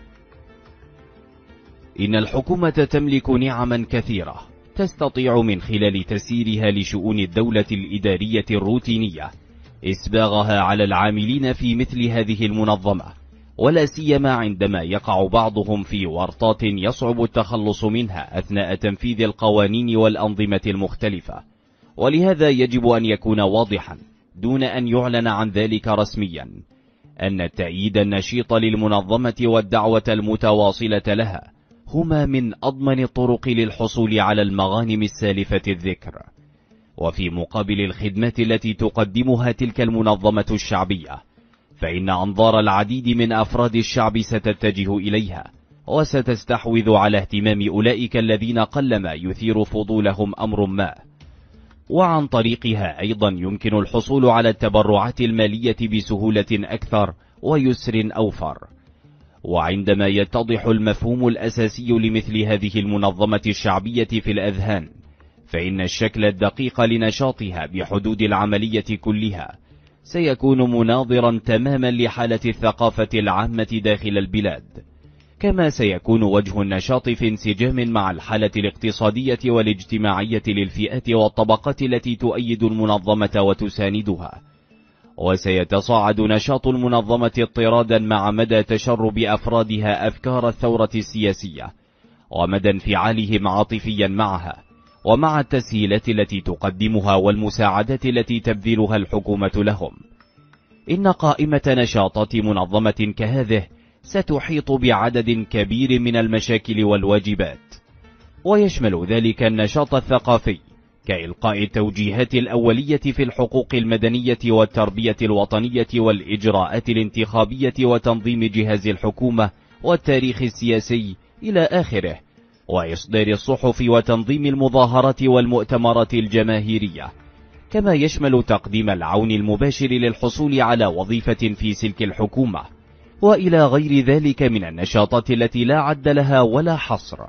[SPEAKER 1] إن الحكومة تملك نعما كثيرة تستطيع من خلال تسييرها لشؤون الدولة الإدارية الروتينية إسباغها على العاملين في مثل هذه المنظمة، ولا سيما عندما يقع بعضهم في ورطات يصعب التخلص منها أثناء تنفيذ القوانين والأنظمة المختلفة. ولهذا يجب أن يكون واضحا دون أن يعلن عن ذلك رسميا أن التأييد النشيط للمنظمة والدعوة المتواصلة لها هما من أضمن الطرق للحصول على المغانم السالفة الذكر. وفي مقابل الخدمات التي تقدمها تلك المنظمة الشعبية، فإن أنظار العديد من أفراد الشعب ستتجه إليها وستستحوذ على اهتمام أولئك الذين قلما يثير فضولهم أمر ما. وعن طريقها أيضا يمكن الحصول على التبرعات المالية بسهولة أكثر ويسر أوفر. وعندما يتضح المفهوم الأساسي لمثل هذه المنظمة الشعبية في الأذهان، فإن الشكل الدقيق لنشاطها بحدود العملية كلها سيكون مناظرا تماما لحالة الثقافة العامة داخل البلاد، كما سيكون وجه النشاط في انسجام مع الحالة الاقتصادية والاجتماعية للفئات والطبقات التي تؤيد المنظمة وتساندها. وسيتصاعد نشاط المنظمة اضطرادا مع مدى تشرب أفرادها أفكار الثورة السياسية ومدى انفعالهم عاطفيا معها، ومع التسهيلات التي تقدمها والمساعدات التي تبذلها الحكومة لهم. إن قائمة نشاطات منظمة كهذه ستحيط بعدد كبير من المشاكل والواجبات، ويشمل ذلك النشاط الثقافي كإلقاء التوجيهات الأولية في الحقوق المدنية والتربية الوطنية والإجراءات الانتخابية وتنظيم جهاز الحكومة والتاريخ السياسي إلى آخره، وإصدار الصحف وتنظيم المظاهرات والمؤتمرات الجماهيرية، كما يشمل تقديم العون المباشر للحصول على وظيفة في سلك الحكومة، وإلى غير ذلك من النشاطات التي لا عد لها ولا حصر.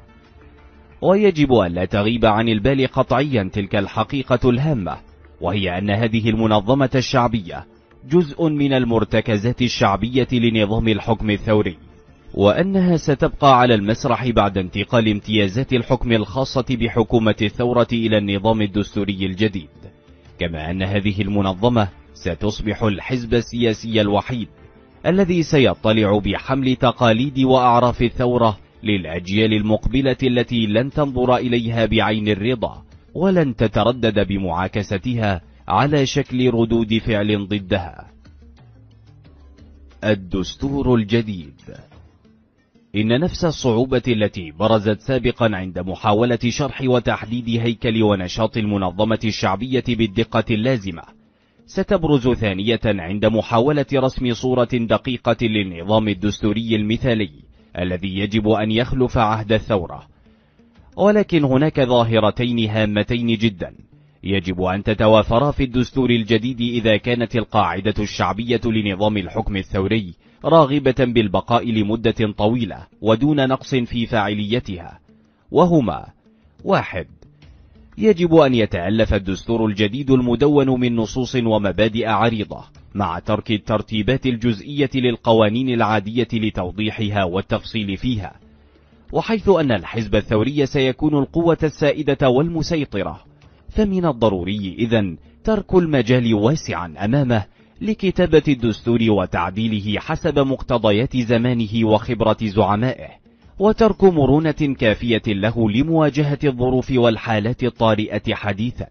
[SPEAKER 1] ويجب أن لا تغيب عن البال قطعيا تلك الحقيقة الهامة، وهي أن هذه المنظمة الشعبية جزء من المرتكزات الشعبية لنظام الحكم الثوري، وأنها ستبقى على المسرح بعد انتقال امتيازات الحكم الخاصة بحكومة الثورة إلى النظام الدستوري الجديد، كما أن هذه المنظمة ستصبح الحزب السياسي الوحيد الذي سيطلع بحمل تقاليد وأعراف الثورة للأجيال المقبلة التي لن تنظر إليها بعين الرضا ولن تتردد بمعاكستها على شكل ردود فعل ضدها. الدستور الجديد. إن نفس الصعوبة التي برزت سابقا عند محاولة شرح وتحديد هيكل ونشاط المنظمة الشعبية بالدقة اللازمة ستبرز ثانية عند محاولة رسم صورة دقيقة للنظام الدستوري المثالي الذي يجب أن يخلف عهد الثورة. ولكن هناك ظاهرتين هامتين جدا يجب أن تتوافرا في الدستور الجديد إذا كانت القاعدة الشعبية لنظام الحكم الثوري راغبة بالبقاء لمدة طويلة ودون نقص في فاعليتها، وهما: 1. يجب أن يتألف الدستور الجديد المدون من نصوص ومبادئ عريضة مع ترك الترتيبات الجزئية للقوانين العادية لتوضيحها والتفصيل فيها، وحيث أن الحزب الثوري سيكون القوة السائدة والمسيطرة، فمن الضروري إذن ترك المجال واسعا أمامه لكتابة الدستور وتعديله حسب مقتضيات زمانه وخبرة زعمائه، وترك مرونة كافية له لمواجهة الظروف والحالات الطارئة حديثا.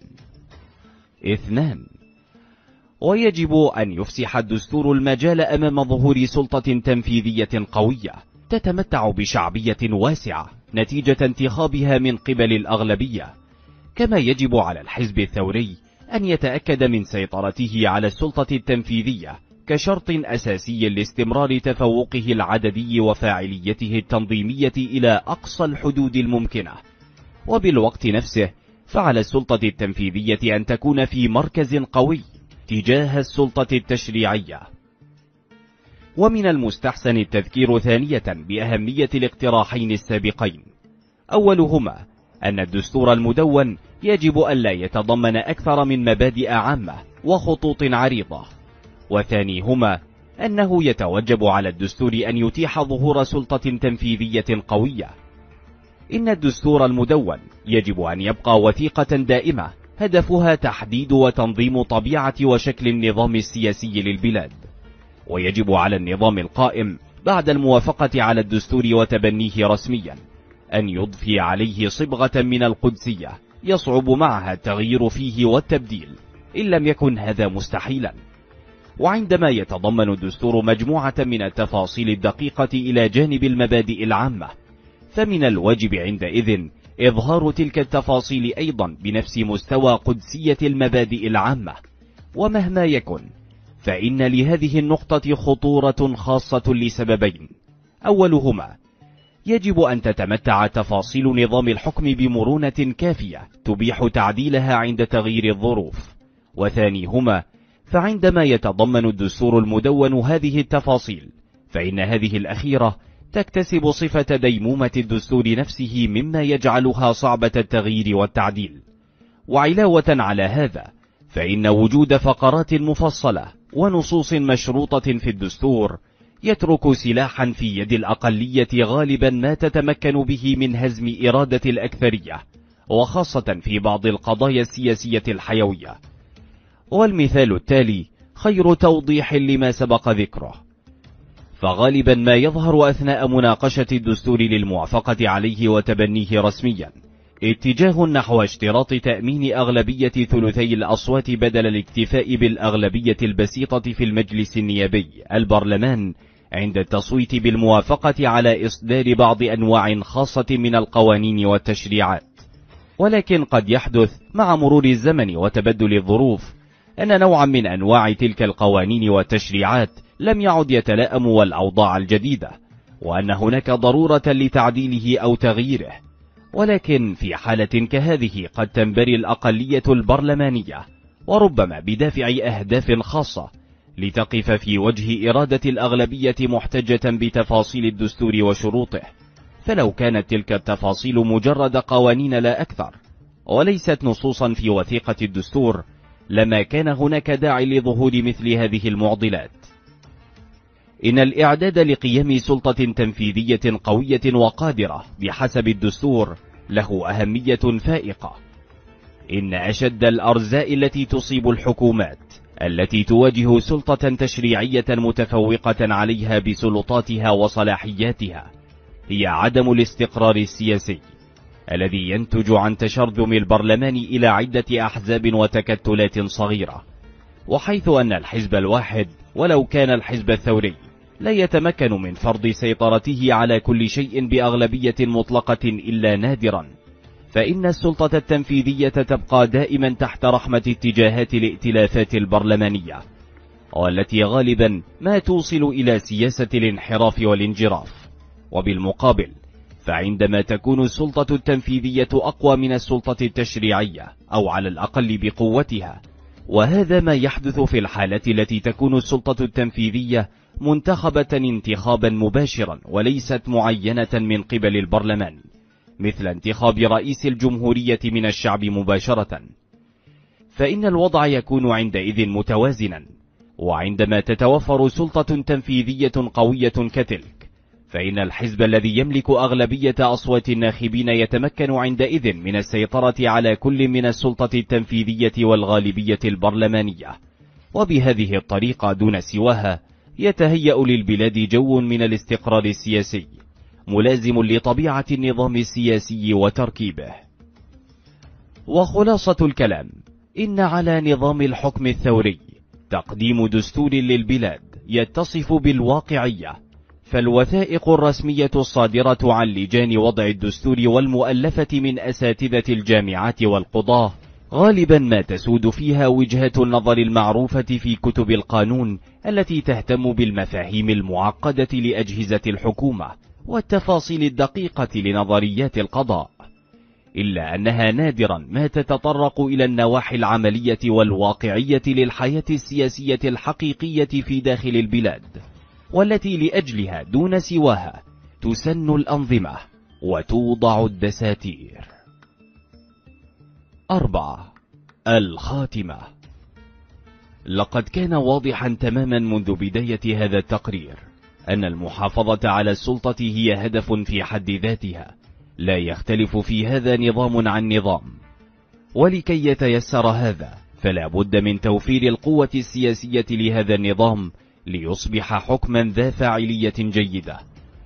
[SPEAKER 1] 2. ويجب أن يفسح الدستور المجال أمام ظهور سلطة تنفيذية قوية تتمتع بشعبية واسعة نتيجة انتخابها من قبل الأغلبية، كما يجب على الحزب الثوري أن يتأكد من سيطرته على السلطة التنفيذية كشرط أساسي لاستمرار تفوقه العددي وفاعليته التنظيمية إلى أقصى الحدود الممكنة. وبالوقت نفسه فعلى السلطة التنفيذية أن تكون في مركز قوي تجاه السلطة التشريعية. ومن المستحسن التذكير ثانية بأهمية الاقتراحين السابقين، أولهما أن الدستور المدون يجب ألا يتضمن أكثر من مبادئ عامة وخطوط عريضة، وثانيهما أنه يتوجب على الدستور أن يتيح ظهور سلطة تنفيذية قوية. إن الدستور المدون يجب أن يبقى وثيقة دائمة هدفها تحديد وتنظيم طبيعة وشكل النظام السياسي للبلاد، ويجب على النظام القائم بعد الموافقة على الدستور وتبنيه رسميا أن يضفي عليه صبغة من القدسية يصعب معها التغيير فيه والتبديل إن لم يكن هذا مستحيلا. وعندما يتضمن الدستور مجموعة من التفاصيل الدقيقة إلى جانب المبادئ العامة، فمن الواجب عندئذ إظهار تلك التفاصيل أيضا بنفس مستوى قدسية المبادئ العامة. ومهما يكن فإن لهذه النقطة خطورة خاصة لسببين، أولهما يجب أن تتمتع تفاصيل نظام الحكم بمرونة كافية تبيح تعديلها عند تغيير الظروف، وثانيهما فعندما يتضمن الدستور المدون هذه التفاصيل فإن هذه الأخيرة تكتسب صفة ديمومة الدستور نفسه مما يجعلها صعبة التغيير والتعديل. وعلاوة على هذا فإن وجود فقرات مفصلة ونصوص مشروطة في الدستور يترك سلاحا في يد الأقلية غالبا ما تتمكن به من هزم إرادة الأكثرية، وخاصة في بعض القضايا السياسية الحيوية. والمثال التالي خير توضيح لما سبق ذكره، فغالبا ما يظهر أثناء مناقشة الدستور للموافقة عليه وتبنيه رسميا اتجاه نحو اشتراط تأمين أغلبية ثلثي الأصوات بدل الاكتفاء بالأغلبية البسيطة في المجلس النيابي البرلمان عند التصويت بالموافقة على إصدار بعض أنواع خاصة من القوانين والتشريعات. ولكن قد يحدث مع مرور الزمن وتبدل الظروف أن نوعا من أنواع تلك القوانين والتشريعات لم يعد يتلائم والأوضاع الجديدة، وأن هناك ضرورة لتعديله أو تغييره. ولكن في حالة كهذه قد تنبري الأقلية البرلمانية وربما بدافع أهداف خاصة لتقف في وجه إرادة الأغلبية محتجة بتفاصيل الدستور وشروطه، فلو كانت تلك التفاصيل مجرد قوانين لا أكثر وليست نصوصا في وثيقة الدستور لما كان هناك داعي لظهور مثل هذه المعضلات. إن الإعداد لقيام سلطة تنفيذية قوية وقادرة بحسب الدستور له أهمية فائقة. إن أشد الأرزاء التي تصيب الحكومات التي تواجه سلطة تشريعية متفوقة عليها بسلطاتها وصلاحياتها هي عدم الاستقرار السياسي الذي ينتج عن تشرذم البرلمان إلى عدة أحزاب وتكتلات صغيرة، وحيث أن الحزب الواحد ولو كان الحزب الثوري لا يتمكن من فرض سيطرته على كل شيء بأغلبية مطلقة إلا نادرا، فإن السلطة التنفيذية تبقى دائما تحت رحمة اتجاهات الائتلافات البرلمانية، والتي غالبا ما توصل إلى سياسة الانحراف والانجراف. وبالمقابل، فعندما تكون السلطة التنفيذية أقوى من السلطة التشريعية أو على الأقل بقوتها، وهذا ما يحدث في الحالة التي تكون السلطة التنفيذية منتخبة انتخابا مباشرا وليست معينة من قبل البرلمان، مثل انتخاب رئيس الجمهورية من الشعب مباشرة، فإن الوضع يكون عندئذ متوازنا. وعندما تتوفر سلطة تنفيذية قوية كتلك، فإن الحزب الذي يملك أغلبية أصوات الناخبين يتمكن عندئذ من السيطرة على كل من السلطة التنفيذية والغالبية البرلمانية، وبهذه الطريقة دون سواها يتهيأ للبلاد جو من الاستقرار السياسي ملازم لطبيعة النظام السياسي وتركيبه. وخلاصة الكلام، إن على نظام الحكم الثوري تقديم دستور للبلاد يتصف بالواقعية، فالوثائق الرسمية الصادرة عن لجان وضع الدستور والمؤلفة من أساتذة الجامعات والقضاة غالبا ما تسود فيها وجهات النظر المعروفة في كتب القانون التي تهتم بالمفاهيم المعقدة لأجهزة الحكومة والتفاصيل الدقيقة لنظريات القضاء، إلا أنها نادرا ما تتطرق إلى النواحي العملية والواقعية للحياة السياسية الحقيقية في داخل البلاد، والتي لأجلها دون سواها تسن الأنظمة وتوضع الدساتير. 4. الخاتمة. لقد كان واضحا تماما منذ بداية هذا التقرير أن المحافظة على السلطة هي هدف في حد ذاتها، لا يختلف في هذا نظام عن نظام، ولكي يتيسر هذا فلا بد من توفير القوة السياسية لهذا النظام ليصبح حكما ذا فاعلية جيدة.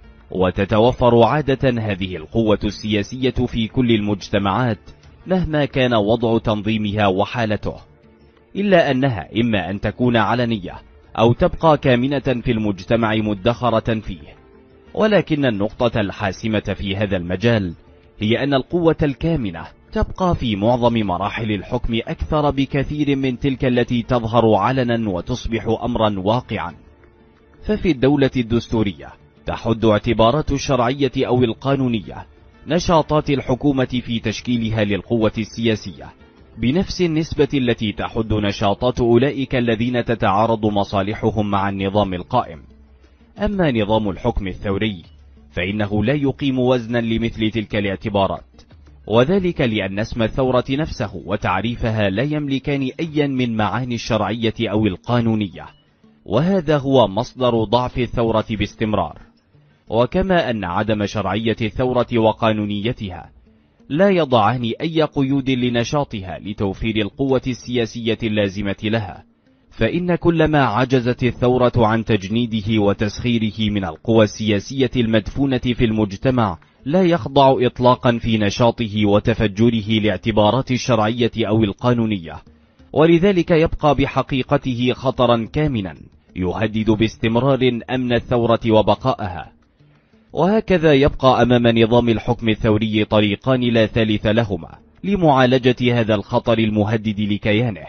[SPEAKER 1] وتتوفر عادة هذه القوة السياسية في كل المجتمعات مهما كان وضع تنظيمها وحالته، إلا أنها إما أن تكون علنية أو تبقى كامنة في المجتمع مدخرة فيه. ولكن النقطة الحاسمة في هذا المجال هي أن القوة الكامنة تبقى في معظم مراحل الحكم أكثر بكثير من تلك التي تظهر علنا وتصبح أمرا واقعا. ففي الدولة الدستورية تحد اعتبارات الشرعية أو القانونية نشاطات الحكومة في تشكيلها للقوة السياسية بنفس النسبة التي تحد نشاطات أولئك الذين تتعارض مصالحهم مع النظام القائم. أما نظام الحكم الثوري فإنه لا يقيم وزنا لمثل تلك الاعتبارات، وذلك لأن اسم الثورة نفسه وتعريفها لا يملكان أيا من معاني الشرعية أو القانونية، وهذا هو مصدر ضعف الثورة باستمرار. وكما أن عدم شرعية الثورة وقانونيتها لا يضعان أي قيود لنشاطها لتوفير القوة السياسية اللازمة لها، فإن كلما عجزت الثورة عن تجنيده وتسخيره من القوى السياسية المدفونة في المجتمع لا يخضع إطلاقا في نشاطه وتفجره لاعتبارات الشرعية أو القانونية، ولذلك يبقى بحقيقته خطرا كامنا يهدد باستمرار أمن الثورة وبقائها. وهكذا يبقى أمام نظام الحكم الثوري طريقان لا ثالث لهما لمعالجة هذا الخطر المهدد لكيانه.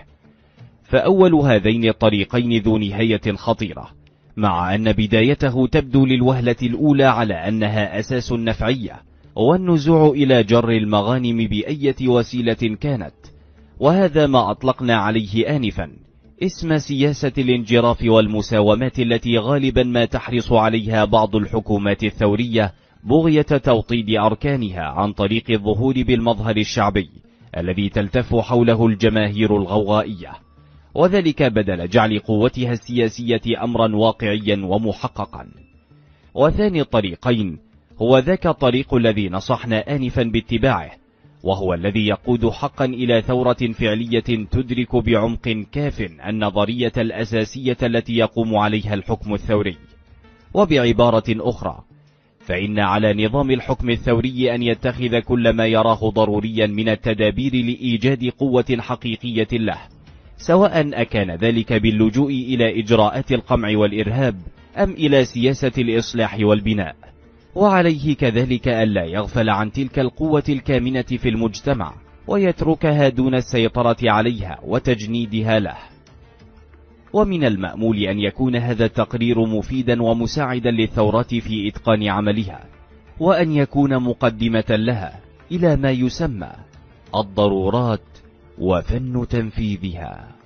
[SPEAKER 1] فأول هذين الطريقين ذو نهاية خطيرة، مع أن بدايته تبدو للوهلة الأولى على أنها أساس النفعية والنزوع إلى جر المغانم بأية وسيلة كانت، وهذا ما أطلقنا عليه آنفا اسم سياسة الانجراف والمساومات، التي غالبا ما تحرص عليها بعض الحكومات الثورية بغية توطيد أركانها عن طريق الظهور بالمظهر الشعبي الذي تلتف حوله الجماهير الغوغائية، وذلك بدل جعل قوتها السياسية أمرا واقعيا ومحققا. وثاني الطريقين هو ذاك الطريق الذي نصحنا آنفا باتباعه، وهو الذي يقود حقا إلى ثورة فعلية تدرك بعمق كاف النظرية الأساسية التي يقوم عليها الحكم الثوري. وبعبارة أخرى، فإن على نظام الحكم الثوري أن يتخذ كل ما يراه ضروريا من التدابير لإيجاد قوة حقيقية له، سواء أكان ذلك باللجوء إلى إجراءات القمع والإرهاب أم إلى سياسة الإصلاح والبناء. وعليه كذلك ألا يغفل عن تلك القوة الكامنة في المجتمع ويتركها دون السيطرة عليها وتجنيدها له. ومن المأمول أن يكون هذا التقرير مفيدا ومساعدا للثورات في إتقان عملها، وأن يكون مقدمة لها إلى ما يسمى الضرورات وفن تنفيذها.